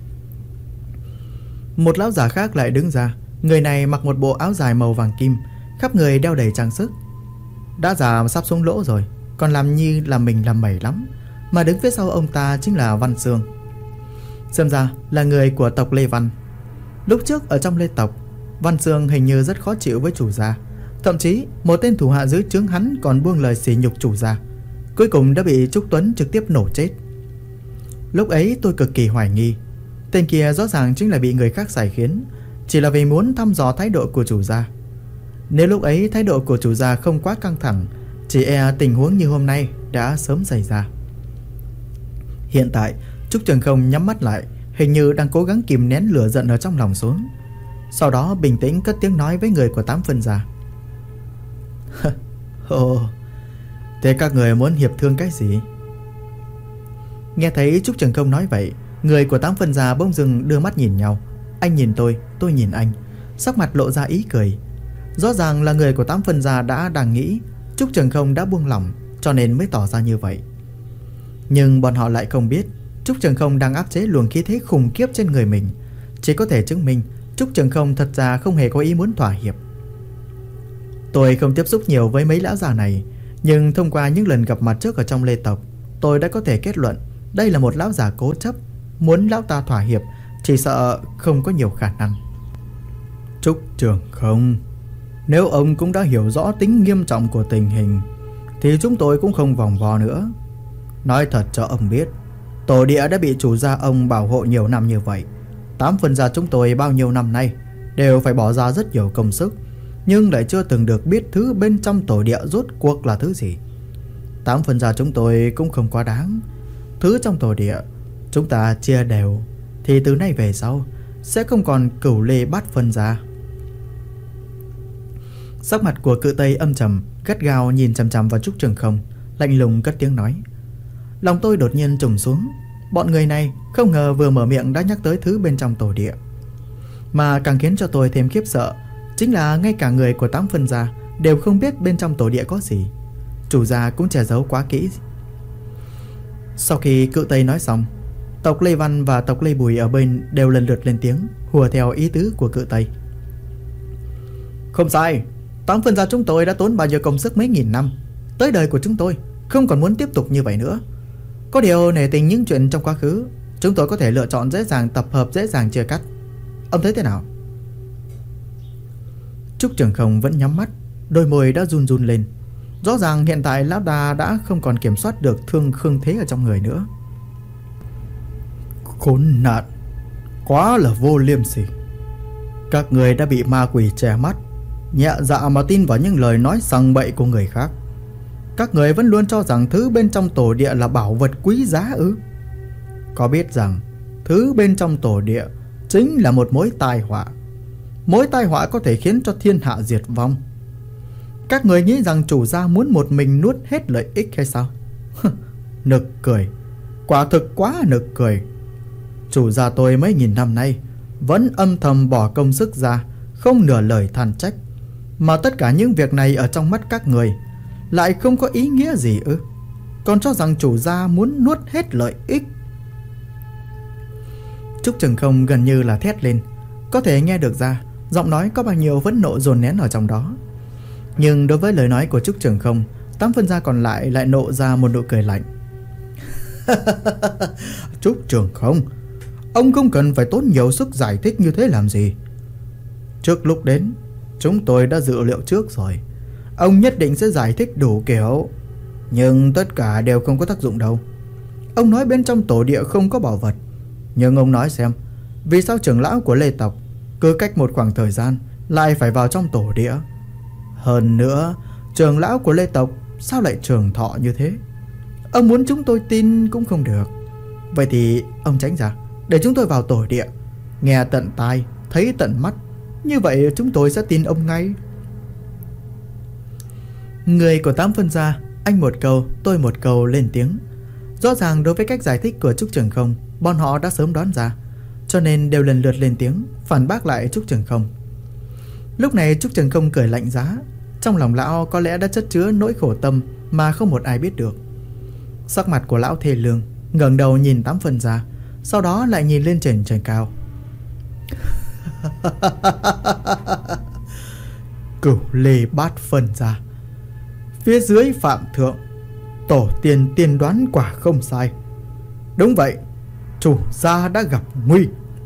Một lão già khác lại đứng ra. Người này mặc một bộ áo dài màu vàng kim, khắp người đeo đầy trang sức. Đã già sắp xuống lỗ rồi, còn làm như là mình làm mẩy lắm. Mà đứng phía sau ông ta chính là Văn Xương. Xem ra là người của tộc Lê Văn. Lúc trước ở trong Lê tộc, Văn Xương hình như rất khó chịu với chủ gia. Thậm chí một tên thủ hạ dưới trướng hắn còn buông lời sỉ nhục chủ gia, cuối cùng đã bị Trúc Tuấn trực tiếp nổ chết. Lúc ấy tôi cực kỳ hoài nghi, tên kia rõ ràng chính là bị người khác sai khiến, chỉ là vì muốn thăm dò thái độ của chủ gia. Nếu lúc ấy thái độ của chủ gia không quá căng thẳng, chỉ e tình huống như hôm nay đã sớm xảy ra. Hiện tại Trúc Trường Không nhắm mắt lại, hình như đang cố gắng kìm nén lửa giận ở trong lòng xuống. Sau đó bình tĩnh cất tiếng nói với người của 8 phân gia. Ồ, thế các người muốn hiệp thương cái gì? Nghe thấy Trúc Trường Không nói vậy, người của 8 phân gia bỗng dưng đưa mắt nhìn nhau. Anh nhìn tôi nhìn anh, sắc mặt lộ ra ý cười. Rõ ràng là người của 8 phân gia đang nghĩ Trúc Trường Không đã buông lỏng, cho nên mới tỏ ra như vậy. Nhưng bọn họ lại không biết Trúc Trường Không đang áp chế luồng khí thế khủng khiếp trên người mình. Chỉ có thể chứng minh Trúc Trường Không thật ra không hề có ý muốn thỏa hiệp. Tôi không tiếp xúc nhiều với mấy lão già này, nhưng thông qua những lần gặp mặt trước ở trong Lê tộc, tôi đã có thể kết luận đây là một lão già cố chấp. Muốn lão ta thỏa hiệp chỉ sợ không có nhiều khả năng. Trúc Trường Không, nếu ông cũng đã hiểu rõ tính nghiêm trọng của tình hình thì chúng tôi cũng không vòng vo nữa. Nói thật cho ông biết, tổ địa đã bị chủ gia ông bảo hộ nhiều năm như vậy. 8 phân gia chúng tôi bao nhiêu năm nay đều phải bỏ ra rất nhiều công sức, nhưng lại chưa từng được biết thứ bên trong tổ địa rốt cuộc là thứ gì. 8 phân gia chúng tôi cũng không quá đáng. Thứ trong tổ địa chúng ta chia đều, thì từ nay về sau sẽ không còn cửu lê bát phân gia. Sắc mặt của Cự Tây âm trầm, gắt gao nhìn chằm chằm vào Trúc Trường Không, lạnh lùng cất tiếng nói. Lòng tôi đột nhiên trùng xuống. Bọn người này không ngờ vừa mở miệng đã nhắc tới thứ bên trong tổ địa. Mà càng khiến cho tôi thêm khiếp sợ chính là ngay cả người của 8 phân gia đều không biết bên trong tổ địa có gì. Chủ gia cũng che giấu quá kỹ. Sau khi Cự Tây nói xong, tộc Lê Văn và tộc Lê Bùi ở bên đều lần lượt lên tiếng hùa theo ý tứ của Cự Tây. Không sai, 8 phân gia chúng tôi đã tốn bao nhiêu công sức mấy nghìn năm. Tới đời của chúng tôi không còn muốn tiếp tục như vậy nữa. Có điều nể tình những chuyện trong quá khứ, chúng tôi có thể lựa chọn dễ dàng tập hợp, dễ dàng chia cắt. Ông thấy thế nào? Trúc Trường Không vẫn nhắm mắt, đôi môi đã run run lên. Rõ ràng hiện tại lão ta đã không còn kiểm soát được thương khương thế ở trong người nữa. Khốn nạn, quá là vô liêm sỉ. Các người đã bị ma quỷ che mắt, nhẹ dạ mà tin vào những lời nói sằng bậy của người khác. Các người vẫn luôn cho rằng thứ bên trong tổ địa là bảo vật quý giá ư? Có biết rằng thứ bên trong tổ địa chính là một mối tai họa. Mối tai họa có thể khiến cho thiên hạ diệt vong. Các người nghĩ rằng chủ gia muốn một mình nuốt hết lợi ích hay sao? Nực cười, quả thực quá nực cười. Chủ gia tôi mấy nghìn năm nay vẫn âm thầm bỏ công sức ra, không nửa lời than trách. Mà tất cả những việc này ở trong mắt các người lại không có ý nghĩa gì ư? Còn cho rằng chủ gia muốn nuốt hết lợi ích. Trúc Trường Không gần như là thét lên. Có thể nghe được ra giọng nói có bao nhiêu phẫn nộ dồn nén ở trong đó. Nhưng đối với lời nói của Trúc Trường Không, 8 phân gia còn lại lại nộ ra một nụ cười lạnh. Trúc Trường Không, ông không cần phải tốn nhiều sức giải thích như thế làm gì. Trước lúc đến, chúng tôi đã dự liệu trước rồi. Ông nhất định sẽ giải thích đủ kiểu, nhưng tất cả đều không có tác dụng đâu. Ông nói bên trong tổ địa không có bảo vật, nhưng ông nói xem, vì sao trưởng lão của Lê tộc cứ cách một khoảng thời gian lại phải vào trong tổ địa? Hơn nữa, trưởng lão của Lê tộc sao lại trường thọ như thế? Ông muốn chúng tôi tin cũng không được. Vậy thì ông tránh ra, để chúng tôi vào tổ địa, nghe tận tai, thấy tận mắt. Như vậy chúng tôi sẽ tin ông ngay. Người của 8 phân gia, anh một câu, tôi một câu lên tiếng. Rõ ràng đối với cách giải thích của Trúc Trường Không, bọn họ đã sớm đoán ra, cho nên đều lần lượt lên tiếng phản bác lại Trúc Trường Không. Lúc này Trúc Trường Không cười lạnh giá. Trong lòng lão có lẽ đã chất chứa nỗi khổ tâm mà không một ai biết được. Sắc mặt của lão thê lương, ngẩng đầu nhìn 8 phân gia, sau đó lại nhìn lên trên trời cao. Cửu Lê Bát phân gia, phía dưới Phạm Thượng, tổ tiên tiên đoán quả không sai. Đúng vậy, chủ gia đã gặp nguy.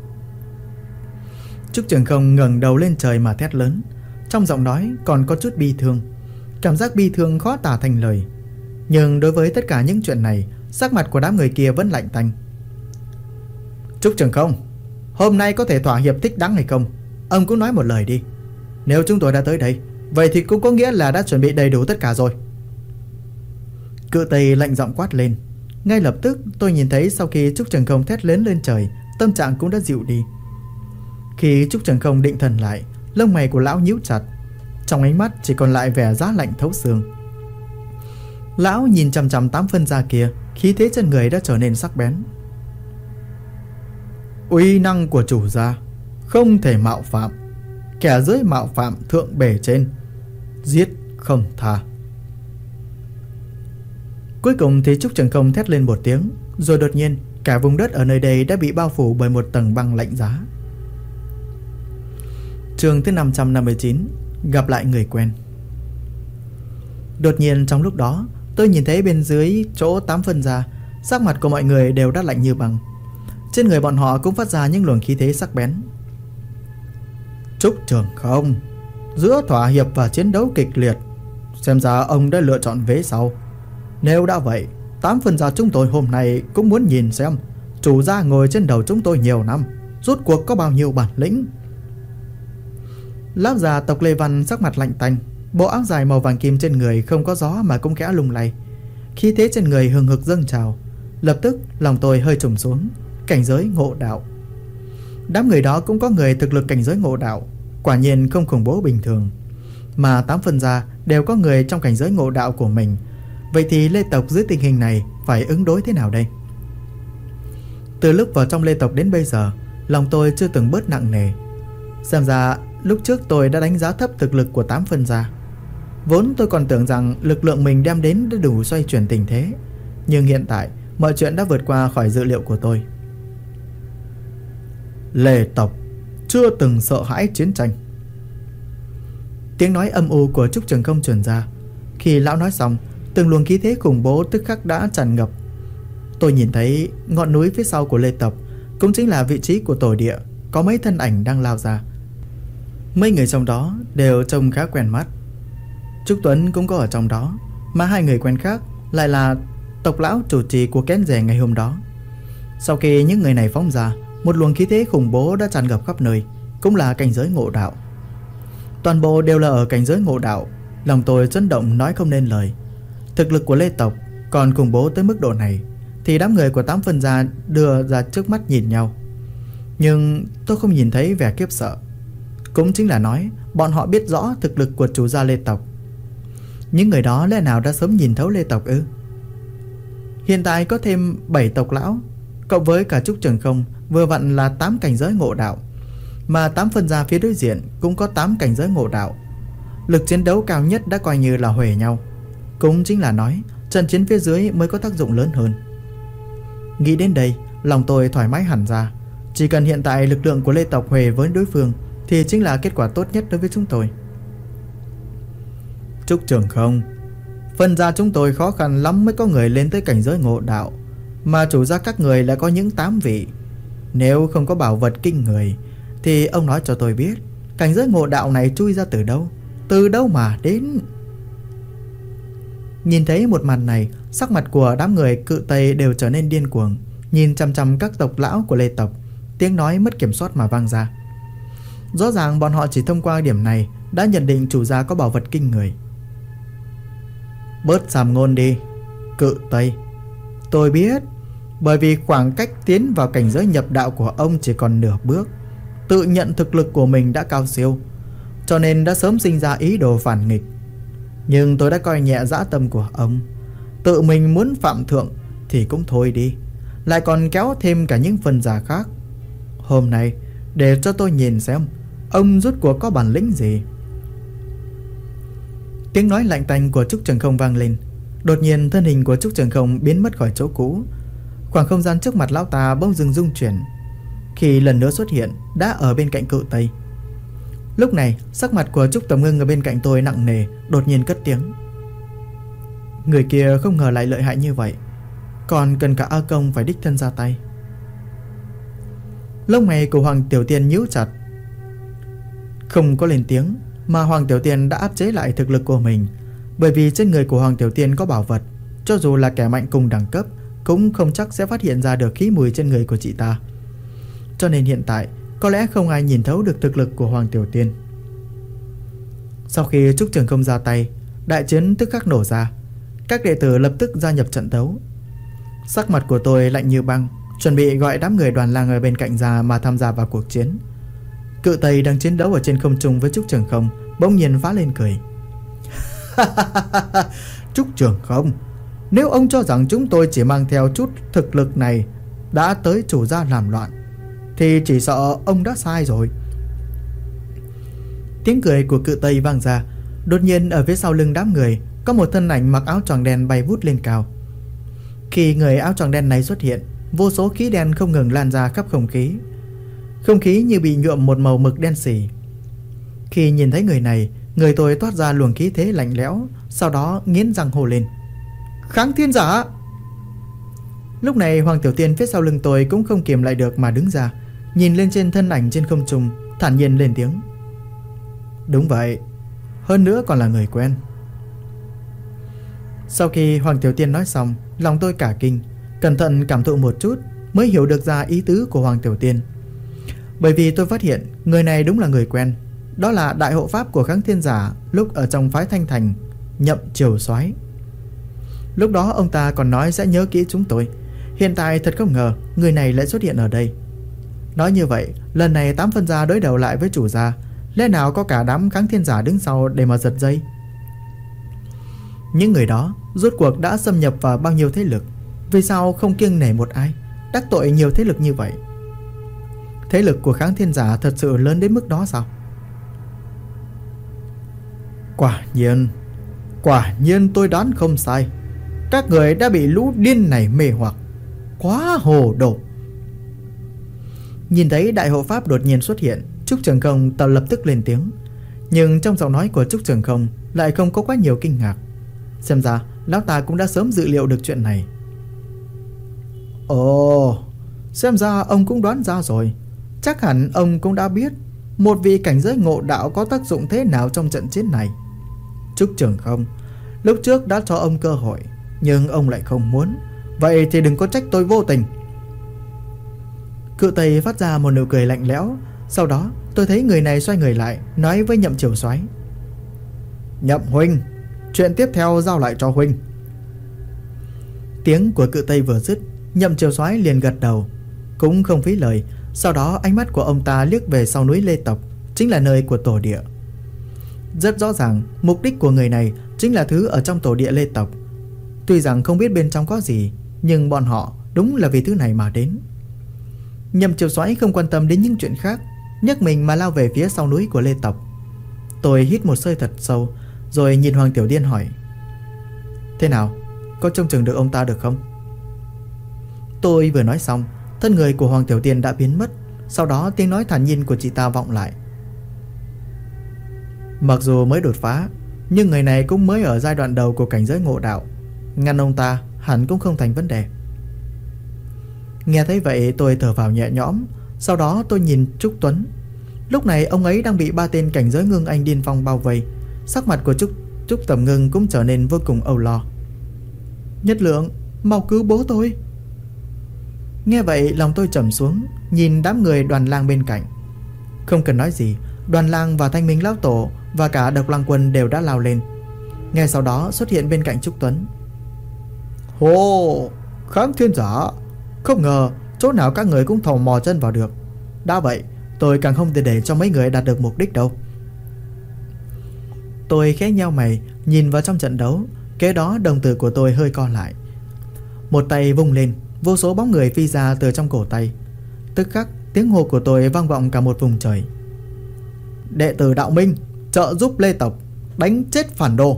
Trúc Trường Không ngẩng đầu lên trời mà thét lớn, trong giọng nói còn có chút bi thương. Cảm giác bi thương khó tả thành lời. Nhưng đối với tất cả những chuyện này, sắc mặt của đám người kia vẫn lạnh tanh. Trúc Trường Không, hôm nay có thể thỏa hiệp thích đáng hay không, ông cũng nói một lời đi. Nếu chúng tôi đã tới đây, vậy thì cũng có nghĩa là đã chuẩn bị đầy đủ tất cả rồi. Cự Tây lạnh giọng quát lên. Ngay lập tức tôi nhìn thấy sau khi Trúc Trường Không thét lớn lên trời, tâm trạng cũng đã dịu đi. Khi Trúc Trường Không định thần lại, lông mày của lão nhíu chặt, trong ánh mắt chỉ còn lại vẻ giá lạnh thấu xương. Lão nhìn chằm chằm 8 phân gia kia, khí thế trên người đã trở nên sắc bén. Uy năng của chủ gia không thể mạo phạm, kẻ dưới mạo phạm thượng bề trên, giết không tha. Cuối cùng thì Trúc Trường Không thét lên một tiếng, rồi đột nhiên cả vùng đất ở nơi đây đã bị bao phủ bởi một tầng băng lạnh giá. Chương thứ 559, gặp lại người quen. Đột nhiên trong lúc đó, tôi nhìn thấy bên dưới chỗ 8 phân gia, sắc mặt của mọi người đều đã lạnh như băng. Trên người bọn họ cũng phát ra những luồng khí thế sắc bén. Trúc Trường Không, giữa thỏa hiệp và chiến đấu kịch liệt, xem ra ông đã lựa chọn vế sau. Nếu đã vậy, 8 phân gia chúng tôi hôm nay cũng muốn nhìn xem chủ gia ngồi trên đầu chúng tôi nhiều năm, rốt cuộc có bao nhiêu bản lĩnh. Lão già tộc Lê Văn sắc mặt lạnh tanh, bộ áo dài màu vàng kim trên người không có gió mà cũng khẽ lung lay, khí thế trên người hừng hực dâng trào. Lập tức lòng tôi hơi trùng xuống. Cảnh giới ngộ đạo. Đám người đó cũng có người thực lực cảnh giới ngộ đạo, quả nhiên không khủng bố bình thường. Mà 8 phân gia đều có người trong cảnh giới ngộ đạo của mình. Vậy thì Lê tộc dưới tình hình này phải ứng đối thế nào đây? Từ lúc vào trong Lê tộc đến bây giờ, lòng tôi chưa từng bớt nặng nề. Xem ra lúc trước tôi đã đánh giá thấp thực lực của 8 phân gia. Vốn tôi còn tưởng rằng lực lượng mình đem đến đã đủ xoay chuyển tình thế, nhưng hiện tại mọi chuyện đã vượt qua khỏi dự liệu của tôi. Lê tộc chưa từng sợ hãi chiến tranh. Tiếng nói âm u của Trúc Trường Không truyền ra. Khi lão nói xong, từng luồng khí thế khủng bố tức khắc đã tràn ngập. Tôi nhìn thấy ngọn núi phía sau của Lê tộc, cũng chính là vị trí của tổ địa, có mấy thân ảnh đang lao ra. Mấy người trong đó đều trông khá quen mắt. Trúc Tuấn cũng có ở trong đó, mà hai người quen khác lại là tộc lão chủ trì của kén rẻ ngày hôm đó. Sau khi những người này phóng ra, một luồng khí thế khủng bố đã tràn ngập khắp nơi, cũng là cảnh giới ngộ đạo. Toàn bộ đều là ở cảnh giới ngộ đạo. Lòng tôi chấn động nói không nên lời. Thực lực của Lê tộc còn khủng bố tới mức độ này thì đám người của 8 phân gia đưa ra trước mắt nhìn nhau. Nhưng tôi không nhìn thấy vẻ khiếp sợ. Cũng chính là nói bọn họ biết rõ thực lực của chủ gia Lê tộc. Những người đó lẽ nào đã sớm nhìn thấu Lê tộc ư? Hiện tại có thêm 7 tộc lão, cộng với cả Trúc Trường Không, vừa vặn là 8 cảnh giới ngộ đạo. Mà 8 phân gia phía đối diện cũng có 8 cảnh giới ngộ đạo. Lực chiến đấu cao nhất đã coi như là huề nhau. Cũng chính là nói trận chiến phía dưới mới có tác dụng lớn hơn. Nghĩ đến đây, lòng tôi thoải mái hẳn ra. Chỉ cần hiện tại lực lượng của Lê tộc huề với đối phương thì chính là kết quả tốt nhất đối với chúng tôi. Trúc Trường Không, Phân gia chúng tôi khó khăn lắm mới có người lên tới cảnh giới ngộ đạo, mà chủ gia các người lại có những 8 vị. Nếu không có bảo vật kinh người thì ông nói cho tôi biết cảnh giới ngộ đạo này chui ra từ đâu? Từ đâu mà đến? Nhìn thấy một màn này, sắc mặt của đám người Cự Tây đều trở nên điên cuồng, nhìn chằm chằm các tộc lão của Lê tộc. Tiếng nói mất kiểm soát mà vang ra. Rõ ràng bọn họ chỉ thông qua điểm này đã nhận định chủ gia có bảo vật kinh người. Bớt sàm ngôn đi, Cự Tây. Tôi biết, bởi vì khoảng cách tiến vào cảnh giới nhập đạo của ông chỉ còn nửa bước, tự nhận thực lực của mình đã cao siêu, cho nên đã sớm sinh ra ý đồ phản nghịch. Nhưng tôi đã coi nhẹ dã tâm của ông, tự mình muốn phạm thượng thì cũng thôi đi, lại còn kéo thêm cả những phân giả khác. Hôm nay để cho tôi nhìn xem ông rốt cuộc có bản lĩnh gì. Tiếng nói lạnh tanh của Trúc Trường Không vang lên. Đột nhiên thân hình của Trúc Trường Không biến mất khỏi chỗ cũ. Khoảng không gian trước mặt lão ta bỗng dưng rung chuyển. Khi lần nữa xuất hiện đã ở bên cạnh Cự Tây. Lúc này sắc mặt của Trúc Tầm Ngưng ở bên cạnh tôi nặng nề, đột nhiên cất tiếng. Người kia không ngờ lại lợi hại như vậy, còn cần cả A Công phải đích thân ra tay. Lông mày của Hoàng Tiểu Tiên nhíu chặt, không có lên tiếng, mà Hoàng Tiểu Tiên đã áp chế lại thực lực của mình. Bởi vì trên người của Hoàng Tiểu Tiên có bảo vật, cho dù là kẻ mạnh cùng đẳng cấp cũng không chắc sẽ phát hiện ra được khí mùi trên người của chị ta. Cho nên hiện tại có lẽ không ai nhìn thấu được thực lực của Hoàng Tiểu Tiên. Sau khi Trúc Trường Không ra tay, đại chiến tức khắc nổ ra. Các đệ tử lập tức gia nhập trận đấu. Sắc mặt của tôi lạnh như băng, chuẩn bị gọi đám người Đoàn Lang ở bên cạnh ra mà tham gia vào cuộc chiến. Cự Tây đang chiến đấu ở trên không trung với Trúc Trường Không bỗng nhiên phá lên cười. Trúc Trường Không, nếu ông cho rằng chúng tôi chỉ mang theo chút thực lực này đã tới chủ gia làm loạn thì chỉ sợ ông đã sai rồi. Tiếng cười của Cự Tây vang ra. Đột nhiên ở phía sau lưng đám người có một thân ảnh mặc áo choàng đen bay vút lên cao. Khi người áo choàng đen này xuất hiện, vô số khí đen không ngừng lan ra khắp không khí. Không khí như bị nhuộm một màu mực đen xỉ. Khi nhìn thấy người này, người tôi toát ra luồng khí thế lạnh lẽo, sau đó nghiến răng hô lên: Kháng Thiên Giả! Lúc này Hoàng Tiểu Tiên phía sau lưng tôi cũng không kiềm lại được mà đứng ra, nhìn lên trên thân ảnh trên không trung, thản nhiên lên tiếng: Đúng vậy, hơn nữa còn là người quen. Sau khi Hoàng Tiểu Tiên nói xong, lòng tôi cả kinh, cẩn thận cảm thụ một chút mới hiểu được ra ý tứ của Hoàng Tiểu Tiên. Bởi vì tôi phát hiện người này đúng là người quen. Đó là đại hộ pháp của Kháng Thiên Giả lúc ở trong phái Thanh Thành, Nhậm Triều Soái. Lúc đó ông ta còn nói sẽ nhớ kỹ chúng tôi. Hiện tại thật không ngờ người này lại xuất hiện ở đây. Nói như vậy, lần này 8 phân gia đối đầu lại với chủ gia, lẽ nào có cả đám Kháng Thiên Giả đứng sau để mà giật dây? Những người đó rốt cuộc đã xâm nhập vào bao nhiêu thế lực? Vì sao không kiêng nể một ai, đắc tội nhiều thế lực như vậy? Thế lực của Kháng Thiên Giả thật sự lớn đến mức đó sao? Quả nhiên tôi đoán không sai. Các người đã bị lũ điên này mê hoặc, quá hồ đồ. Nhìn thấy đại hộ pháp đột nhiên xuất hiện, Trúc Trường Không lập tức lên tiếng. Nhưng trong giọng nói của Trúc Trường Không lại không có quá nhiều kinh ngạc. Xem ra lão ta cũng đã sớm dự liệu được chuyện này. Ồ, xem ra ông cũng đoán ra rồi. Chắc hẳn ông cũng đã biết một vị cảnh giới ngộ đạo có tác dụng thế nào trong trận chiến này. Trúc Trường Không, lúc trước đã cho ông cơ hội, nhưng ông lại không muốn. Vậy thì đừng có trách tôi vô tình. Cự Tây phát ra một nụ cười lạnh lẽo. Sau đó tôi thấy người này xoay người lại, nói với Nhậm Triều Soái: Nhậm huynh, chuyện tiếp theo giao lại cho huynh. Tiếng của Cự Tây vừa dứt, Nhậm Triều Soái liền gật đầu, cũng không phí lời. Sau đó ánh mắt của ông ta liếc về sau núi Lê tộc, chính là nơi của tổ địa. Rất rõ ràng mục đích của người này chính là thứ ở trong tổ địa Lê tộc. Tuy rằng không biết bên trong có gì, nhưng bọn họ đúng là vì thứ này mà đến. Nhậm Triều Soái không quan tâm đến những chuyện khác, nhấc mình mà lao về phía sau núi của Lê tộc. Tôi hít một hơi thật sâu, rồi nhìn Hoàng Tiểu Tiên hỏi: Thế nào, có trông chừng được ông ta được không? Tôi vừa nói xong, thân người của Hoàng Tiểu Tiên đã biến mất. Sau đó tiếng nói thản nhiên của chị ta vọng lại: Mặc dù mới đột phá, nhưng người này cũng mới ở giai đoạn đầu của cảnh giới ngộ đạo, ngăn ông ta hẳn cũng không thành vấn đề. Nghe thấy vậy tôi thở vào nhẹ nhõm. Sau đó tôi nhìn Trúc Tuấn. Lúc này ông ấy đang bị 3 tên cảnh giới ngưng anh điên phong bao vây. Sắc mặt của Trúc Tầm Ngưng cũng trở nên vô cùng âu lo. Nhất Lượng, mau cứu bố tôi. Nghe vậy lòng tôi trầm xuống, nhìn đám người Đoàn Lang bên cạnh. Không cần nói gì, Đoàn Lang và Thanh Minh Lão Tổ và cả Độc Lang Quân đều đã lao lên. Ngay sau đó xuất hiện bên cạnh Trúc Tuấn. Hồ, Kháng Thiên Giả, không ngờ chỗ nào các người cũng thò mò chân vào được. Đã vậy, tôi càng không thể để cho mấy người đạt được mục đích đâu. Tôi khẽ nheo mày nhìn vào trong trận đấu. Kế đó đồng tử của tôi hơi co lại. Một tay vung lên, vô số bóng người phi ra từ trong cổ tay. Tức khắc tiếng hô của tôi vang vọng cả một vùng trời. Đệ tử Đạo Minh, trợ giúp Lê tộc, đánh chết phản đồ.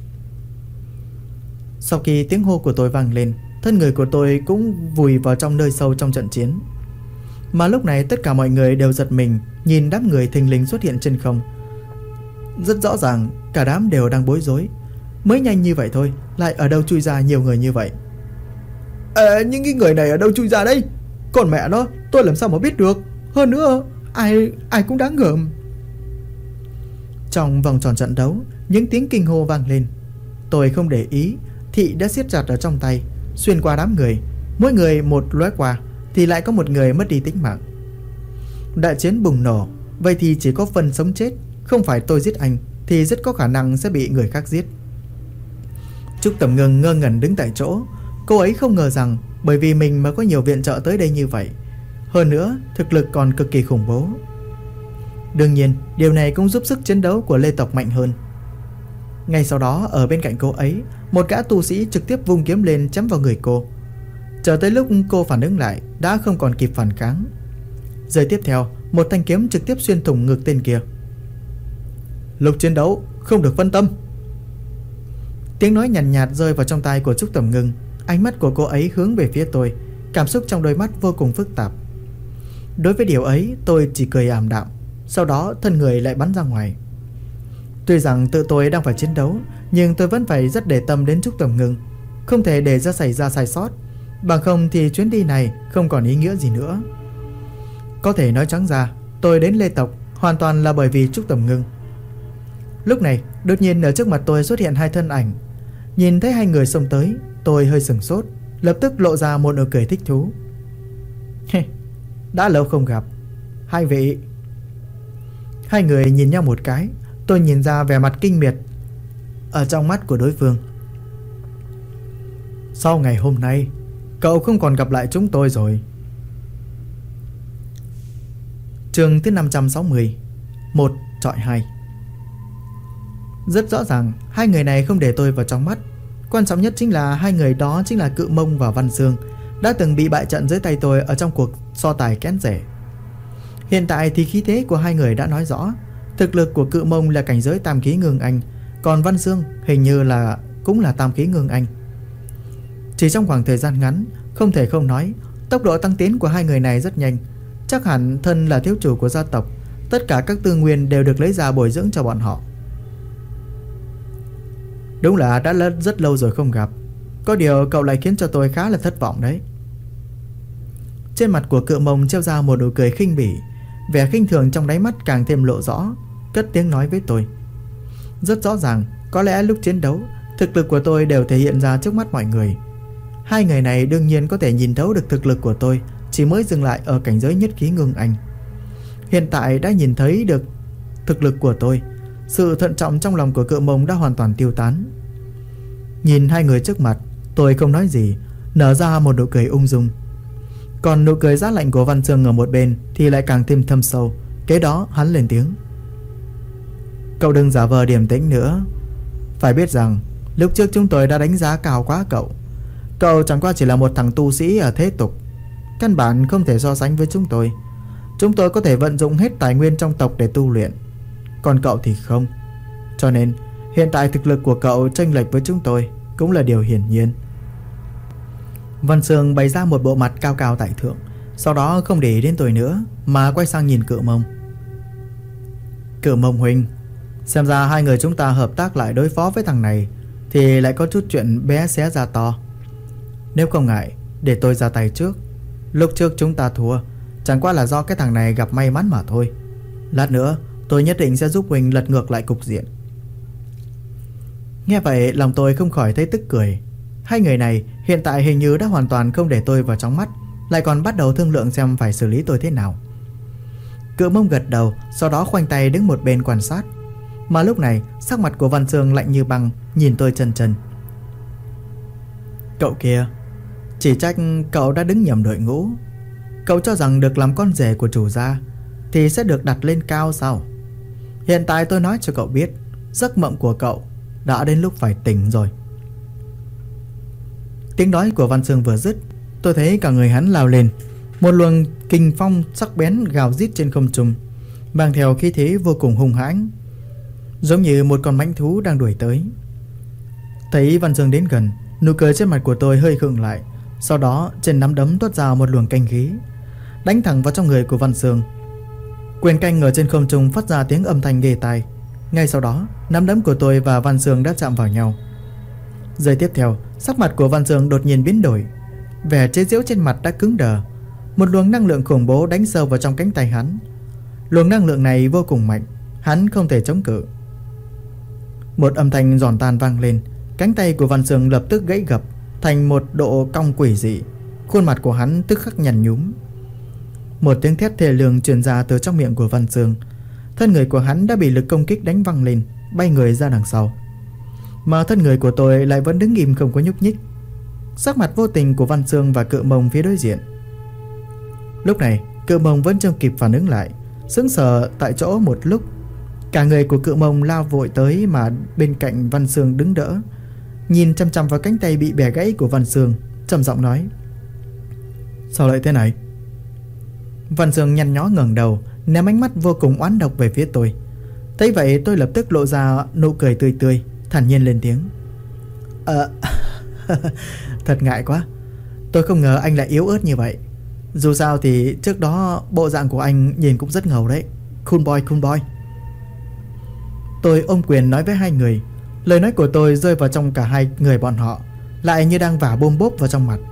Sau khi tiếng hô của tôi vang lên, thân người của tôi cũng vùi vào trong nơi sâu trong trận chiến. Mà lúc này tất cả mọi người đều giật mình nhìn đám người thình lình xuất hiện trên không. Rất rõ ràng cả đám đều đang bối rối. Mới nhanh như vậy thôi, lại ở đâu chui ra nhiều người như vậy? Nhưng cái người này ở đâu chui ra đây? Còn mẹ nó, tôi làm sao mà biết được? Hơn nữa, ai cũng đáng ngợm. Trong vòng tròn trận đấu, những tiếng kinh hô vang lên. Tôi không để ý, thị đã siết chặt ở trong tay, xuyên qua đám người. Mỗi người một lóe qua thì lại có một người mất đi tính mạng. Đại chiến bùng nổ, vậy thì chỉ có phần sống chết. Không phải tôi giết anh thì rất có khả năng sẽ bị người khác giết. Trúc Tầm Ngưng ngơ ngẩn đứng tại chỗ. Cô ấy không ngờ rằng bởi vì mình mà có nhiều viện trợ tới đây như vậy. Hơn nữa thực lực còn cực kỳ khủng bố. Đương nhiên điều này cũng giúp sức chiến đấu của Lê tộc mạnh hơn. Ngay sau đó ở bên cạnh cô ấy, một gã tu sĩ trực tiếp vung kiếm lên chém vào người cô. Chờ tới lúc cô phản ứng lại, đã không còn kịp phản kháng. Giây tiếp theo, một thanh kiếm trực tiếp xuyên thủng ngực tên kia. Lúc chiến đấu không được phân tâm. Tiếng nói nhàn nhạt rơi vào trong tai của Trúc Tầm Ngưng. Ánh mắt của cô ấy hướng về phía tôi, cảm xúc trong đôi mắt vô cùng phức tạp. Đối với điều ấy tôi chỉ cười ảm đạm. Sau đó thân người lại bắn ra ngoài. Tuy rằng tự tôi đang phải chiến đấu, nhưng tôi vẫn phải rất để tâm đến Trúc Tầm Ngưng. Không thể để ra xảy ra sai sót, bằng không thì chuyến đi này không còn ý nghĩa gì nữa. Có thể nói trắng ra, tôi đến Lê tộc hoàn toàn là bởi vì Trúc Tầm Ngưng. Lúc này đột nhiên ở trước mặt tôi xuất hiện 2 thân ảnh. Nhìn thấy 2 người xông tới, tôi hơi sửng sốt, lập tức lộ ra một nụ cười thích thú. Đã lâu không gặp, 2 vị. 2 người nhìn nhau một cái. Tôi nhìn ra vẻ mặt kinh miệt ở trong mắt của đối phương. Sau ngày hôm nay, cậu không còn gặp lại chúng tôi rồi. Chương thứ 560. 1 chọi 2. Rất rõ ràng 2 người này không để tôi vào trong mắt. Quan trọng nhất chính là 2 người đó chính là Cự Mông và Văn Dương, đã từng bị bại trận dưới tay tôi ở trong cuộc so tài kén rể. Hiện tại thì khí thế của 2 người đã nói rõ. Thực lực của Cự Mông là cảnh giới tam khí ngưng anh, còn Văn Dương hình như là cũng là tam khí ngưng anh. Chỉ trong khoảng thời gian ngắn, không thể không nói tốc độ tăng tiến của 2 người này rất nhanh. Chắc hẳn thân là thiếu chủ của gia tộc, tất cả các tư nguyên đều được lấy ra bồi dưỡng cho bọn họ. Đúng là đã rất lâu rồi không gặp. Có điều cậu lại khiến cho tôi khá là thất vọng đấy. Trên mặt của Cự Mông treo ra một nụ cười khinh bỉ. Vẻ khinh thường trong đáy mắt càng thêm lộ rõ. Cất tiếng nói với tôi. Rất rõ ràng, có lẽ lúc chiến đấu, thực lực của tôi đều thể hiện ra trước mắt mọi người. 2 người này đương nhiên có thể nhìn thấu được thực lực của tôi, chỉ mới dừng lại ở cảnh giới nhất khí ngưng anh. Hiện tại đã nhìn thấy được thực lực của tôi. Sự thận trọng trong lòng của Cự Mông đã hoàn toàn tiêu tán. Nhìn 2 người trước mặt, tôi không nói gì, nở ra một nụ cười ung dung. Còn nụ cười giá lạnh của Văn Dương ở một bên thì lại càng thêm thâm sâu. Kế đó hắn lên tiếng. Cậu đừng giả vờ điềm tĩnh nữa. Phải biết rằng lúc trước chúng tôi đã đánh giá cao quá cậu. Cậu chẳng qua chỉ là một thằng tu sĩ ở thế tục, căn bản không thể so sánh với chúng tôi. Chúng tôi có thể vận dụng hết tài nguyên trong tộc để tu luyện, còn cậu thì không. Cho nên hiện tại thực lực của cậu chênh lệch với chúng tôi cũng là điều hiển nhiên. Văn Sương bày ra một bộ mặt cao cao tại thượng, sau đó không để ý đến tôi nữa mà quay sang nhìn Cự Mông. Cự Mông huynh, Xem ra hai người chúng ta hợp tác lại đối phó với thằng này thì lại có chút chuyện bé xé ra to. Nếu không ngại, để tôi ra tay trước. Lúc trước chúng ta thua chẳng qua là do cái thằng này gặp may mắn mà thôi. Lát nữa tôi nhất định sẽ giúp huynh lật ngược lại cục diện. Nghe vậy lòng tôi không khỏi thấy tức cười. Hai người này hiện tại hình như đã hoàn toàn không để tôi vào trong mắt, lại còn bắt đầu thương lượng xem phải xử lý tôi thế nào. Cự Mông gật đầu, sau đó khoanh tay đứng một bên quan sát. Mà lúc này sắc mặt của Văn Sương lạnh như băng, nhìn tôi chần chừ. Cậu kia, chỉ trách cậu đã đứng nhầm đội ngũ. Cậu cho rằng được làm con rể của chủ gia thì sẽ được đặt lên cao sao? Hiện tại tôi nói cho cậu biết, giấc mộng của cậu đã đến lúc phải tỉnh rồi. Tiếng nói của Văn Sương vừa dứt, tôi thấy cả người hắn lao lên, một luồng kình phong sắc bén gào rít trên không trung, mang theo khí thế vô cùng hung hãn, giống như một con mãnh thú đang đuổi tới. Thấy Văn Sương đến gần, nụ cười trên mặt của tôi hơi khựng lại, sau đó trên nắm đấm toát ra một luồng canh khí, đánh thẳng vào trong người của Văn Sương. Quyền canh ở trên không trung phát ra tiếng âm thanh ghê tai. Ngay sau đó, nắm đấm của tôi và Văn Sương đã chạm vào nhau. Giây tiếp theo, sắc mặt của Văn Sương đột nhiên biến đổi, vẻ chế giễu trên mặt đã cứng đờ. Một luồng năng lượng khủng bố đánh sâu vào trong cánh tay hắn. Luồng năng lượng này vô cùng mạnh, hắn không thể chống cự. Một âm thanh giòn tan vang lên, cánh tay của Văn Sương lập tức gãy gập thành một độ cong quỷ dị, khuôn mặt của hắn tức khắc nhăn nhúm. Một tiếng thét thê lương truyền ra từ trong miệng của Văn Sương. Thân người của hắn đã bị lực công kích đánh văng lên, bay người ra đằng sau. Mà thân người của tôi lại vẫn đứng im không có nhúc nhích. Sắc mặt vô tình của Văn Sương và Cự Mông phía đối diện. Lúc này Cự Mông vẫn chưa kịp phản ứng lại, sững sờ tại chỗ một lúc. Cả người của Cự Mông lao vội tới, mà bên cạnh Văn Sương đứng đỡ, nhìn chăm chăm vào cánh tay bị bẻ gãy của Văn Sương, trầm giọng nói: Sao lại thế này? Văn Sương nhăn nhó ngẩng đầu, ném ánh mắt vô cùng oán độc về phía tôi. Thấy vậy tôi lập tức lộ ra nụ cười tươi tươi, thản nhiên lên tiếng: Thật ngại quá. Tôi không ngờ anh lại yếu ớt như vậy. Dù sao thì trước đó bộ dạng của anh nhìn cũng rất ngầu đấy. Cool boy, cool boy. Tôi ôm quyền nói với hai người. Lời nói của tôi rơi vào trong cả hai người bọn họ, lại như đang vả bôm bốp vào trong mặt.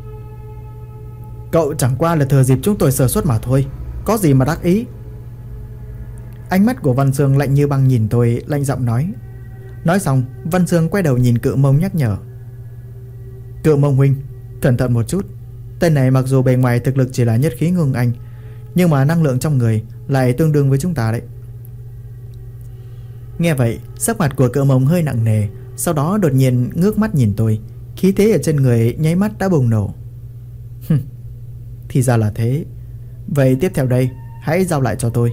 Cậu chẳng qua là thừa dịp chúng tôi sơ suất mà thôi, có gì mà đắc ý. Ánh mắt của Văn Sương lạnh như băng nhìn tôi, lạnh giọng nói. Nói xong, Văn Sương quay đầu nhìn Cự Mông nhắc nhở: Cự Mông huynh, cẩn thận một chút. Tên này mặc dù bề ngoài thực lực chỉ là nhất khí ngưng anh, nhưng mà năng lượng trong người lại tương đương với chúng ta đấy. Nghe vậy, sắc mặt của Cự Mông hơi nặng nề, sau đó đột nhiên ngước mắt nhìn tôi. Khí thế ở trên người nháy mắt đã bùng nổ. Thì ra là thế. Vậy tiếp theo đây, hãy giao lại cho tôi.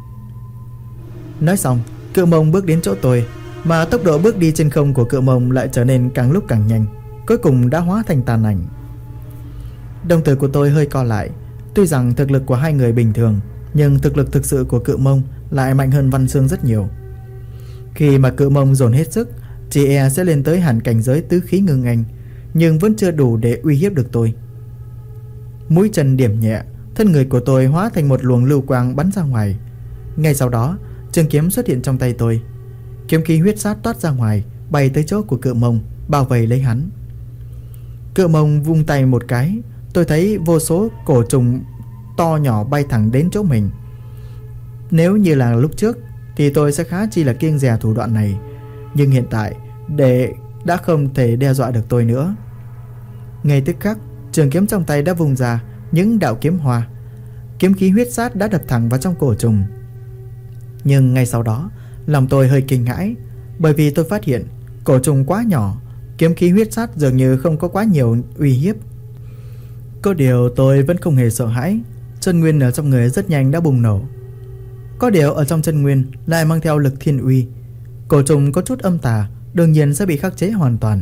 Nói xong, Cự Mông bước đến chỗ tôi, mà tốc độ bước đi trên không của Cự Mông lại trở nên càng lúc càng nhanh, cuối cùng đã hóa thành tàn ảnh. Đồng tử của tôi hơi co lại. Tuy rằng thực lực của hai người bình thường, nhưng thực lực thực sự của Cự Mông lại mạnh hơn Văn Sương rất nhiều. Khi mà Cự Mông dồn hết sức, chỉ e sẽ lên tới hẳn cảnh giới tứ khí ngưng anh, nhưng vẫn chưa đủ để uy hiếp được tôi. Mũi chân điểm nhẹ, thân người của tôi hóa thành một luồng lưu quang bắn ra ngoài. Ngay sau đó, trường kiếm xuất hiện trong tay tôi. Kiếm khí huyết sát toát ra ngoài, bay tới chỗ của Cự Mông, bao vây lấy hắn. Cự Mông vung tay một cái, tôi thấy vô số cổ trùng to nhỏ bay thẳng đến chỗ mình. Nếu như là lúc trước thì tôi sẽ khá chi là kiêng dè thủ đoạn này, nhưng hiện tại đã không thể đe dọa được tôi nữa. Ngay tức khắc, trường kiếm trong tay đã vung ra những đạo kiếm hoa. Kiếm khí huyết sát đã đập thẳng vào trong cổ trùng. Nhưng ngay sau đó, lòng tôi hơi kinh hãi, bởi vì tôi phát hiện cổ trùng quá nhỏ, kiếm khí huyết sát dường như không có quá nhiều uy hiếp. Có điều tôi vẫn không hề sợ hãi. Chân nguyên ở trong người rất nhanh đã bùng nổ. Có điều ở trong chân nguyên lại mang theo lực thiên uy. Cổ trùng có chút âm tà, đương nhiên sẽ bị khắc chế hoàn toàn.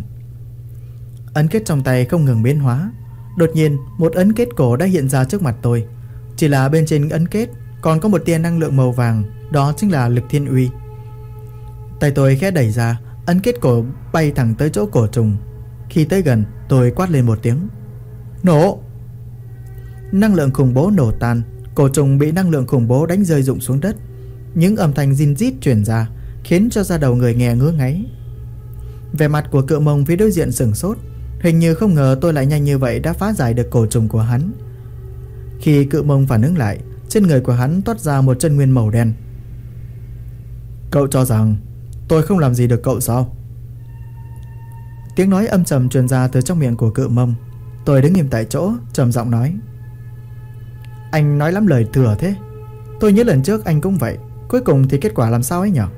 Ấn kết trong tay không ngừng biến hóa. Đột nhiên một ấn kết cổ đã hiện ra trước mặt tôi. Chỉ là bên trên ấn kết còn có một tia năng lượng màu vàng, đó chính là lực thiên uy. Tay tôi khẽ đẩy ra, ấn kết cổ bay thẳng tới chỗ cổ trùng. Khi tới gần, tôi quát lên một tiếng: Nổ! Năng lượng khủng bố nổ tan, cổ trùng bị năng lượng khủng bố đánh rơi rụng xuống đất. Những âm thanh rin rít truyền ra, khiến cho da đầu người nghe ngứa ngáy. Vẻ mặt của Cự Mông phía đối diện sửng sốt, hình như không ngờ tôi lại nhanh như vậy đã phá giải được cổ trùng của hắn. Khi Cự Mông phản ứng lại, trên người của hắn toát ra một chân nguyên màu đen. Cậu cho rằng tôi không làm gì được cậu sao? Tiếng nói âm trầm truyền ra từ trong miệng của Cự Mông. Tôi đứng im tại chỗ, trầm giọng nói: Anh nói lắm lời thừa thế. Tôi nhớ lần trước anh cũng vậy. Cuối cùng thì kết quả làm sao ấy nhỉ?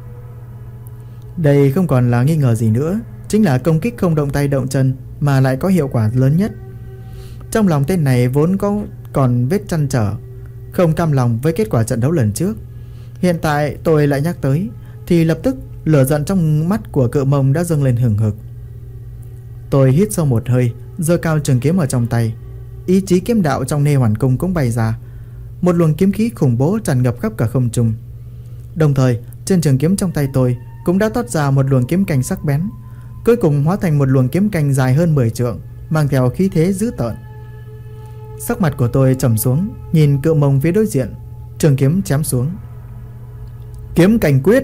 Đây không còn là nghi ngờ gì nữa, chính là công kích không động tay động chân mà lại có hiệu quả lớn nhất. Trong lòng tên này vốn có còn vết trăn trở, không cam lòng với kết quả trận đấu lần trước. Hiện tại tôi lại nhắc tới thì lập tức lửa giận trong mắt của Cự Mông đã dâng lên hừng hực. Tôi hít sâu một hơi, giơ cao trường kiếm ở trong tay. Ý chí kiếm đạo trong Nê Hoàn Cung cũng bay ra, một luồng kiếm khí khủng bố tràn ngập khắp cả không trung. Đồng thời trên trường kiếm trong tay tôi cũng đã toát ra một luồng kiếm canh sắc bén, cuối cùng hóa thành một luồng kiếm canh dài hơn 10 trượng, mang theo khí thế dữ tợn. Sắc mặt của tôi trầm xuống, nhìn Cự Mông phía đối diện, trường kiếm chém xuống. Kiếm canh quyết!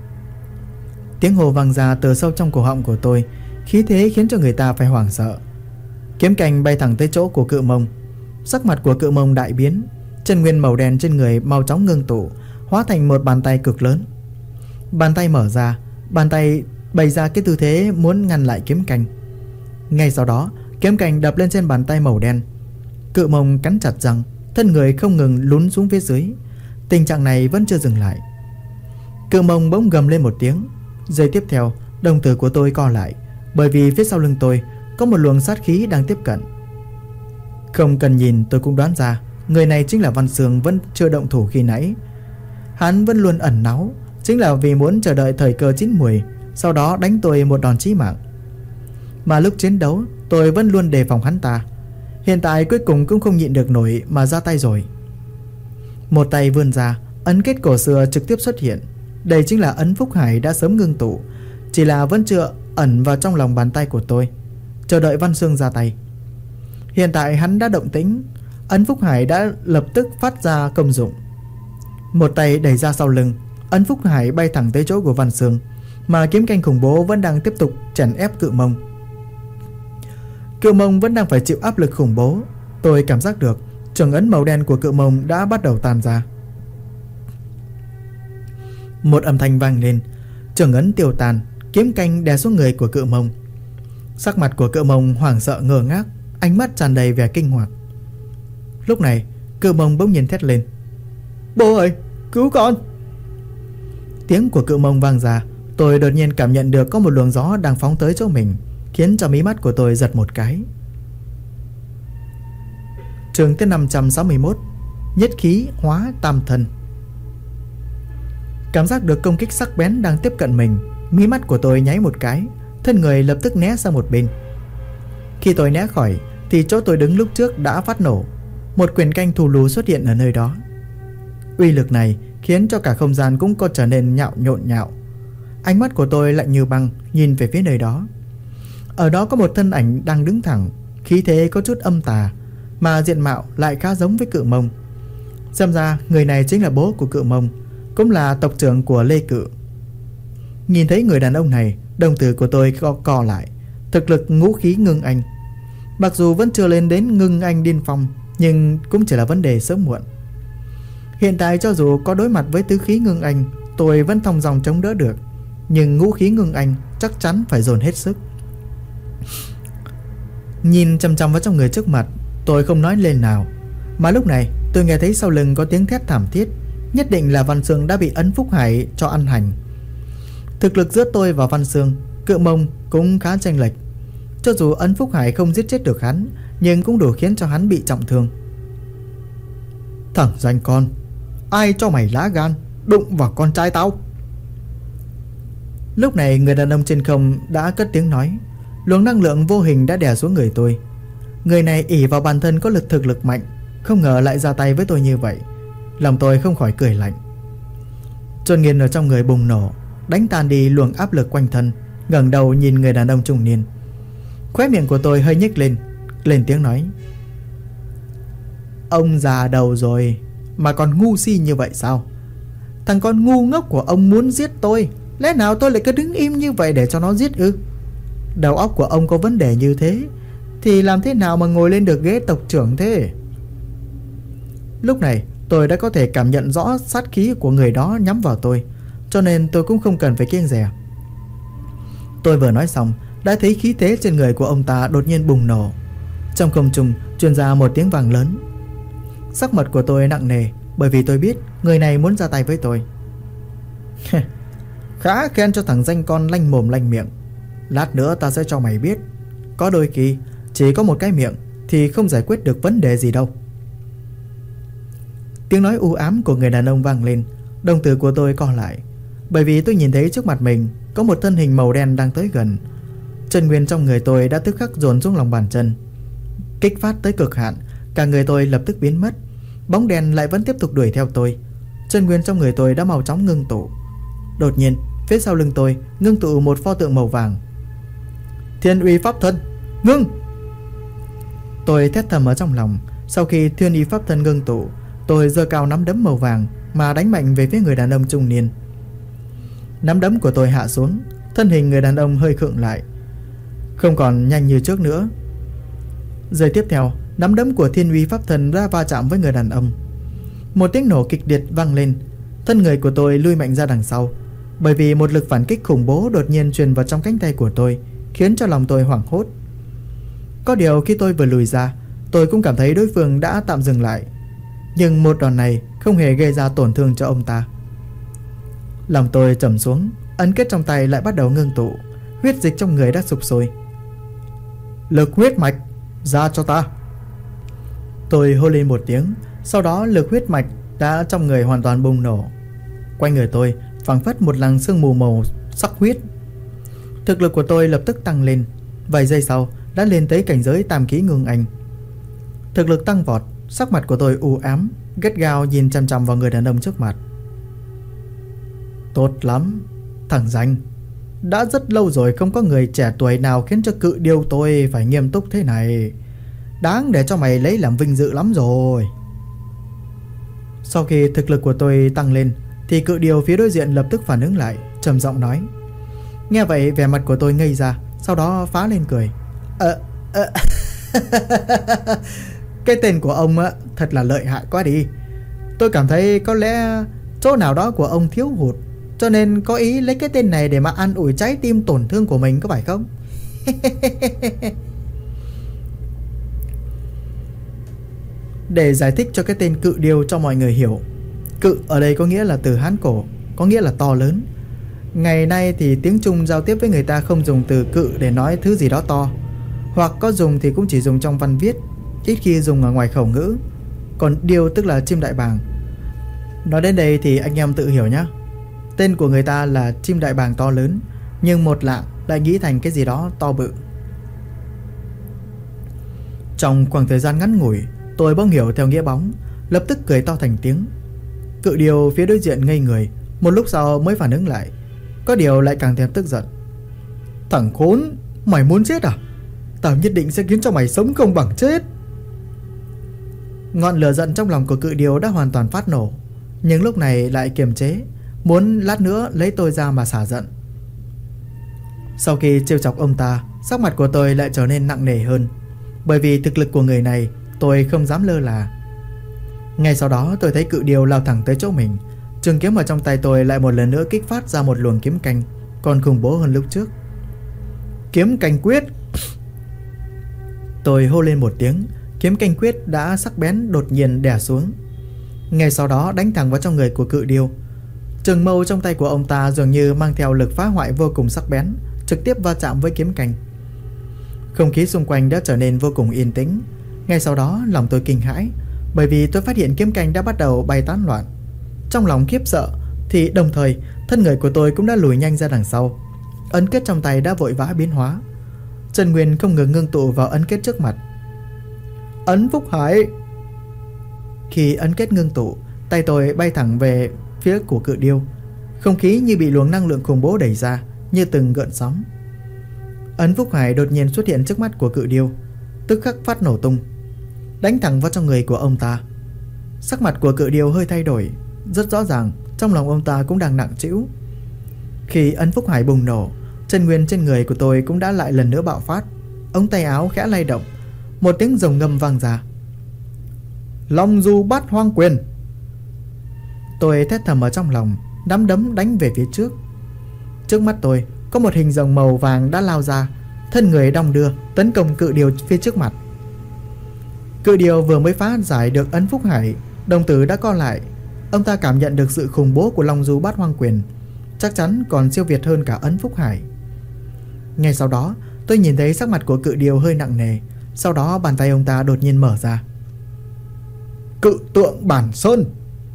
Tiếng hô vang ra từ sâu trong cổ họng của tôi, khí thế khiến cho người ta phải hoảng sợ. Kiếm canh bay thẳng tới chỗ của Cự Mông. Sắc mặt của Cự Mông đại biến, chân nguyên màu đen trên người mau chóng ngưng tụ, hóa thành một bàn tay cực lớn. Bàn tay mở ra, bàn tay bày ra cái tư thế muốn ngăn lại kiếm canh. Ngay sau đó, kiếm canh đập lên trên bàn tay màu đen. Cự Mông cắn chặt răng, thân người không ngừng lún xuống phía dưới. Tình trạng này vẫn chưa dừng lại. Cự Mông bỗng gầm lên một tiếng. Giây tiếp theo, đồng tử của tôi co lại, bởi vì phía sau lưng tôi có một luồng sát khí đang tiếp cận. Không cần nhìn tôi cũng đoán ra, người này chính là Văn Sương vẫn chưa động thủ khi nãy. Hắn vẫn luôn ẩn náu, chính là vì muốn chờ đợi thời cơ chín muồi, sau đó đánh tôi một đòn chí mạng. Mà lúc chiến đấu tôi vẫn luôn đề phòng hắn ta. Hiện tại cuối cùng cũng không nhịn được nổi mà ra tay rồi. Một tay vươn ra, ấn kết cổ xưa trực tiếp xuất hiện. Đây chính là ấn Phúc Hải đã sớm ngưng tụ, chỉ là vẫn chưa ẩn vào trong lòng bàn tay của tôi, chờ đợi Văn Sương ra tay. Hiện tại hắn đã động tĩnh, ấn Phúc Hải đã lập tức phát ra công dụng. Một tay đẩy ra sau lưng, ấn Phúc Hải bay thẳng tới chỗ của Văn Sương, mà kiếm canh khủng bố vẫn đang tiếp tục chèn ép Cự Mông. Cự Mông vẫn đang phải chịu áp lực khủng bố. Tôi cảm giác được trường ấn màu đen của Cự Mông đã bắt đầu tan ra. Một âm thanh vang lên, trường ấn tiêu tan, kiếm canh đè xuống người của Cự Mông. Sắc mặt của Cự Mông hoảng sợ ngơ ngác, ánh mắt tràn đầy vẻ kinh hoàng. Lúc này Cự Mông bỗng nhiên thét lên: Bố ơi, cứu con! Tiếng của Cự Mông vang ra, tôi đột nhiên cảm nhận được có một luồng gió đang phóng tới chỗ mình, khiến cho mí mắt của tôi giật một cái. Chương thứ 561: Nhất khí hóa tam thân. Cảm giác được công kích sắc bén đang tiếp cận mình, mí mắt của tôi nháy một cái, thân người lập tức né sang một bên. Khi tôi né khỏi thì chỗ tôi đứng lúc trước đã phát nổ, một quyền canh thù lù xuất hiện ở nơi đó. Uy lực này khiến cho cả không gian cũng có trở nên nhộn nhạo. Ánh mắt của tôi lạnh như băng, nhìn về phía nơi đó. Ở đó có một thân ảnh đang đứng thẳng, khí thế có chút âm tà, mà diện mạo lại khá giống với Cự Mông. Xem ra người này chính là bố của Cự Mông, cũng là tộc trưởng của Lê Cự. Nhìn thấy người đàn ông này, đồng tử của tôi co lại. Thực lực ngũ khí ngưng anh, mặc dù vẫn chưa lên đến ngưng anh điên phong, nhưng cũng chỉ là vấn đề sớm muộn. Hiện tại cho dù có đối mặt với tứ khí ngưng anh, tôi vẫn thong dong chống đỡ được, nhưng ngũ khí ngưng anh chắc chắn phải dồn hết sức. Nhìn chăm chăm vào trong người trước mặt, tôi không nói lên nào. Mà lúc này tôi nghe thấy sau lưng có tiếng thét thảm thiết. Nhất định là Văn Sương đã bị ấn Phúc Hải cho ăn hành. Thực lực giữa tôi và Văn Sương, Cự Mông cũng khá chênh lệch. Cho dù ấn Phúc Hải không giết chết được hắn, nhưng cũng đủ khiến cho hắn bị trọng thương. Thằng danh con, ai cho mày lá gan đụng vào con trai tao? Lúc này người đàn ông trên không đã cất tiếng nói. Luồng năng lượng vô hình đã đè xuống người tôi. Người này ỷ vào bản thân có thực lực mạnh, không ngờ lại ra tay với tôi như vậy. Lòng tôi không khỏi cười lạnh. Chồn nghiền ở trong người bùng nổ, đánh tan đi luồng áp lực quanh thân, ngẩng đầu nhìn người đàn ông trung niên. Khóe miệng của tôi hơi nhếch lên tiếng nói: Ông già đầu rồi mà còn ngu si như vậy sao? Thằng con ngu ngốc của ông muốn giết tôi, lẽ nào tôi lại cứ đứng im như vậy để cho nó giết ư? Đầu óc của ông có vấn đề như thế thì làm thế nào mà ngồi lên được ghế tộc trưởng thế? Lúc này tôi đã có thể cảm nhận rõ sát khí của người đó nhắm vào tôi, cho nên tôi cũng không cần phải kiêng dè. Tôi vừa nói xong đã thấy khí thế trên người của ông ta đột nhiên bùng nổ. Trong không trung truyền ra một tiếng vang lớn. Sắc mặt của tôi nặng nề, bởi vì tôi biết người này muốn ra tay với tôi. Khá khen cho thằng danh con lanh mồm lanh miệng. Lát nữa ta sẽ cho mày biết, có đôi khi chỉ có một cái miệng thì không giải quyết được vấn đề gì đâu. Tiếng nói u ám của người đàn ông vang lên. Đồng tử của tôi co lại, bởi vì tôi nhìn thấy trước mặt mình có một thân hình màu đen đang tới gần. Chân nguyên trong người tôi đã tức khắc dồn xuống lòng bàn chân, kích phát tới cực hạn. Cả người tôi lập tức biến mất. Bóng đen lại vẫn tiếp tục đuổi theo tôi. Chân nguyên trong người tôi đã mau chóng ngưng tụ. Đột nhiên phía sau lưng tôi ngưng tụ một pho tượng màu vàng. Thiên uy pháp thân, ngưng! Tôi thét thầm ở trong lòng. Sau khi thiên uy pháp thân ngưng tụ, tôi giơ cao nắm đấm màu vàng mà đánh mạnh về phía người đàn ông trung niên. Nắm đấm của tôi hạ xuống, thân hình người đàn ông hơi khựng lại, không còn nhanh như trước nữa. Giây tiếp theo, nắm đấm của thiên uy pháp thân đã va chạm với người đàn ông. Một tiếng nổ kịch liệt vang lên. Thân người của tôi lui mạnh ra đằng sau, bởi vì một lực phản kích khủng bố đột nhiên truyền vào trong cánh tay của tôi, khiến cho lòng tôi hoảng hốt. Có điều khi tôi vừa lùi ra, tôi cũng cảm thấy đối phương đã tạm dừng lại, nhưng một đòn này không hề gây ra tổn thương cho ông ta. Lòng tôi trầm xuống, ấn kết trong tay lại bắt đầu ngưng tụ. Huyết dịch trong người đã sục sôi. Lực huyết mạch, ra cho ta! Tôi hô lên một tiếng. Sau đó lực huyết mạch đã trong người hoàn toàn bùng nổ. Quanh người tôi phảng phất một làn sương mù màu sắc huyết. Thực lực của tôi lập tức tăng lên. Vài giây sau đã lên tới cảnh giới tam ký ngưng anh. Thực lực tăng vọt. Sắc mặt của tôi u ám, gắt gao nhìn chằm chằm vào người đàn ông trước mặt. Tốt lắm, thằng danh. Đã rất lâu rồi không có người trẻ tuổi nào khiến cho cự điêu tôi phải nghiêm túc thế này. Đáng để cho mày lấy làm vinh dự lắm rồi. Sau khi thực lực của tôi tăng lên thì cự điêu phía đối diện lập tức phản ứng lại, trầm giọng nói. Nghe vậy vẻ mặt của tôi ngây ra, sau đó phá lên cười. Cái tên của ông á, thật là lợi hại quá đi. Tôi cảm thấy có lẽ chỗ nào đó của ông thiếu hụt, cho nên có ý lấy cái tên này để mà an ủi trái tim tổn thương của mình, có phải không? Để giải thích cho cái tên cự điêu cho mọi người hiểu, cự ở đây có nghĩa là từ Hán cổ, có nghĩa là to lớn. Ngày nay thì tiếng Trung giao tiếp với người ta không dùng từ cự để nói thứ gì đó to, hoặc có dùng thì cũng chỉ dùng trong văn viết, ít khi dùng ở ngoài khẩu ngữ. Còn điêu tức là chim đại bàng. Nói đến đây thì anh em tự hiểu nhé. Tên của người ta là chim đại bàng to lớn, nhưng một lạng lại nghĩ thành cái gì đó to bự. Trong khoảng thời gian ngắn ngủi, tôi bỗng hiểu theo nghĩa bóng, lập tức cười to thành tiếng. Cự điêu phía đối diện ngây người, một lúc sau mới phản ứng lại, có điều lại càng thêm tức giận. Thằng khốn, mày muốn chết à? Tao nhất định sẽ khiến cho mày sống không bằng chết. Ngọn lửa giận trong lòng của cự điêu đã hoàn toàn phát nổ, nhưng lúc này lại kiềm chế, muốn lát nữa lấy tôi ra mà xả giận. Sau khi trêu chọc ông ta, sắc mặt của tôi lại trở nên nặng nề hơn, bởi vì thực lực của người này tôi không dám lơ là. Ngay sau đó tôi thấy cự điêu lao thẳng tới chỗ mình. Trường kiếm ở trong tay tôi lại một lần nữa kích phát ra một luồng kiếm canh còn khủng bố hơn lúc trước. Kiếm canh quyết! Tôi hô lên một tiếng. Kiếm canh quyết đã sắc bén đột nhiên đè xuống, ngay sau đó đánh thẳng vào trong người của cự điêu. Trường mâu trong tay của ông ta dường như mang theo lực phá hoại vô cùng sắc bén, trực tiếp va chạm với kiếm canh. Không khí xung quanh đã trở nên vô cùng yên tĩnh. Ngay sau đó lòng tôi kinh hãi, bởi vì tôi phát hiện kiếm canh đã bắt đầu bay tán loạn. Trong lòng khiếp sợ thì đồng thời thân người của tôi cũng đã lùi nhanh ra đằng sau. Ấn kết trong tay đã vội vã biến hóa. Chân nguyên không ngừng ngưng tụ vào ấn kết trước mặt. Ấn Phúc Hải! Khi ấn kết ngưng tụ, tay tôi bay thẳng về phía của cự điêu. Không khí như bị luồng năng lượng khủng bố đẩy ra, như từng gợn sóng. Ấn Phúc Hải đột nhiên xuất hiện trước mắt của cự điêu, tức khắc phát nổ tung, đánh thẳng vào trong người của ông ta. Sắc mặt của cự điêu hơi thay đổi. Rất rõ ràng trong lòng ông ta cũng đang nặng trĩu. Khi ấn phúc hải bùng nổ, chân nguyên trên người của tôi cũng đã lại lần nữa bạo phát. Ống tay áo khẽ lay động, một tiếng rồng ngâm vang ra. Long du bát hoang quyền. Tôi thét thầm ở trong lòng, nắm đấm đánh về phía trước. Trước mắt tôi có một hình rồng màu vàng đã lao ra, thân người đong đưa tấn công cự điêu phía trước mặt. Cự điêu vừa mới phá giải được ấn phúc hải, đồng tử đã co lại. Ông ta cảm nhận được sự khủng bố của Long du bát hoang quyền, chắc chắn còn siêu việt hơn cả ấn phúc hải. Ngay sau đó tôi nhìn thấy sắc mặt của cự điêu hơi nặng nề. Sau đó bàn tay ông ta đột nhiên mở ra. Cự tượng bản sơn.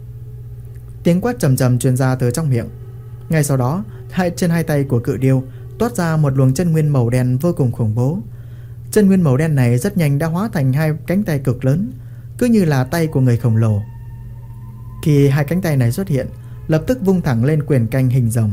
Tiếng quát trầm trầm truyền ra từ trong miệng. Ngay sau đó trên hai tay của cự điêu toát ra một luồng chân nguyên màu đen vô cùng khủng bố. Chân nguyên màu đen này rất nhanh đã hóa thành hai cánh tay cực lớn, cứ như là tay của người khổng lồ. Khi hai cánh tay này xuất hiện, lập tức vung thẳng lên quyền canh hình rồng.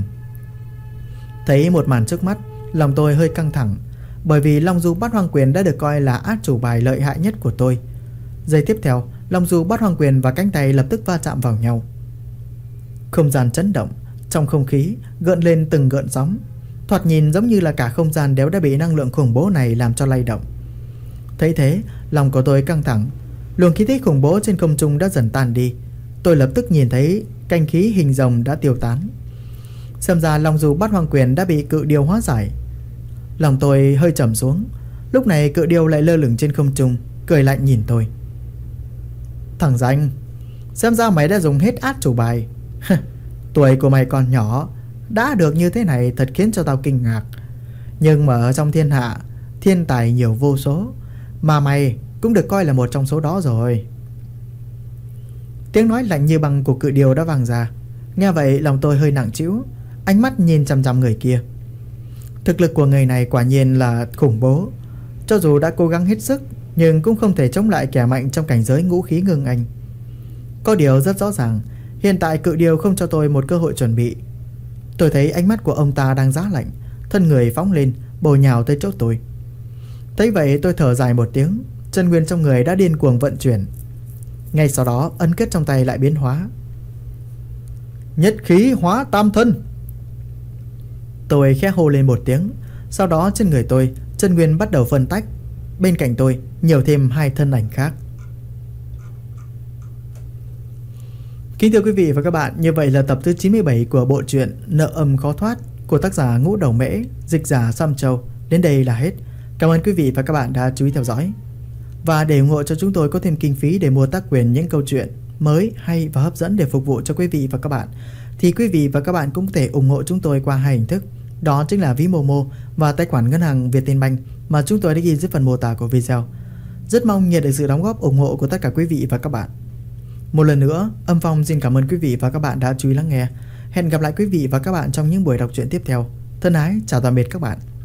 Thấy một màn trước mắt, lòng tôi hơi căng thẳng, bởi vì Long du bát hoang quyền đã được coi là át chủ bài lợi hại nhất của tôi. Giây tiếp theo, Long du bát hoang quyền và cánh tay lập tức va chạm vào nhau. Không gian chấn động, trong không khí gợn lên từng gợn sóng, thoạt nhìn giống như là cả không gian đều đã bị năng lượng khủng bố này làm cho lay động. Thấy thế, lòng của tôi căng thẳng. Luồng khí thế khủng bố trên không trung đã dần tan đi. Tôi lập tức nhìn thấy canh khí hình rồng đã tiêu tán. Xem ra Long du bát hoang quyền đã bị cự điêu hóa giải. Lòng tôi hơi trầm xuống. Lúc này cự điêu lại lơ lửng trên không trung, cười lạnh nhìn tôi. Thằng danh, xem ra mày đã dùng hết át chủ bài. Tuổi của mày còn nhỏ, đã được như thế này thật khiến cho tao kinh ngạc. Nhưng mà ở trong thiên hạ, thiên tài nhiều vô số, mà mày cũng được coi là một trong số đó rồi. Tiếng nói lạnh như băng của cự điêu đã vang ra. Nghe vậy lòng tôi hơi nặng trĩu, ánh mắt nhìn chằm chằm người kia. Thực lực của người này quả nhiên là khủng bố. Cho dù đã cố gắng hết sức, nhưng cũng không thể chống lại kẻ mạnh trong cảnh giới ngũ khí ngưng anh. Có điều rất rõ ràng, hiện tại cự điêu không cho tôi một cơ hội chuẩn bị. Tôi thấy ánh mắt của ông ta đang giá lạnh, thân người phóng lên, bổ nhào tới chỗ tôi. Thấy vậy tôi thở dài một tiếng, chân nguyên trong người đã điên cuồng vận chuyển. Ngay sau đó ấn kết trong tay lại biến hóa. Nhất khí hóa tam thân. Tôi khẽ hô lên một tiếng. Sau đó trên người tôi, chân nguyên bắt đầu phân tách. Bên cạnh tôi nhiều thêm hai thân ảnh khác. Kính thưa quý vị và các bạn, như vậy là tập thứ 97 của bộ truyện Nợ Âm Khó Thoát của tác giả Ngũ Đầu Mễ, dịch giả Sam Châu đến đây là hết. Cảm ơn quý vị và các bạn đã chú ý theo dõi. Và để ủng hộ cho chúng tôi có thêm kinh phí để mua tác quyền những câu chuyện mới, hay và hấp dẫn để phục vụ cho quý vị và các bạn, thì quý vị và các bạn cũng có thể ủng hộ chúng tôi qua hai hình thức. Đó chính là ví Momo và tài khoản ngân hàng Vietinbank mà chúng tôi đã ghi dưới phần mô tả của video. Rất mong nhận được sự đóng góp ủng hộ của tất cả quý vị và các bạn. Một lần nữa, Âm Phong xin cảm ơn quý vị và các bạn đã chú ý lắng nghe. Hẹn gặp lại quý vị và các bạn trong những buổi đọc truyện tiếp theo. Thân ái, chào tạm biệt các bạn.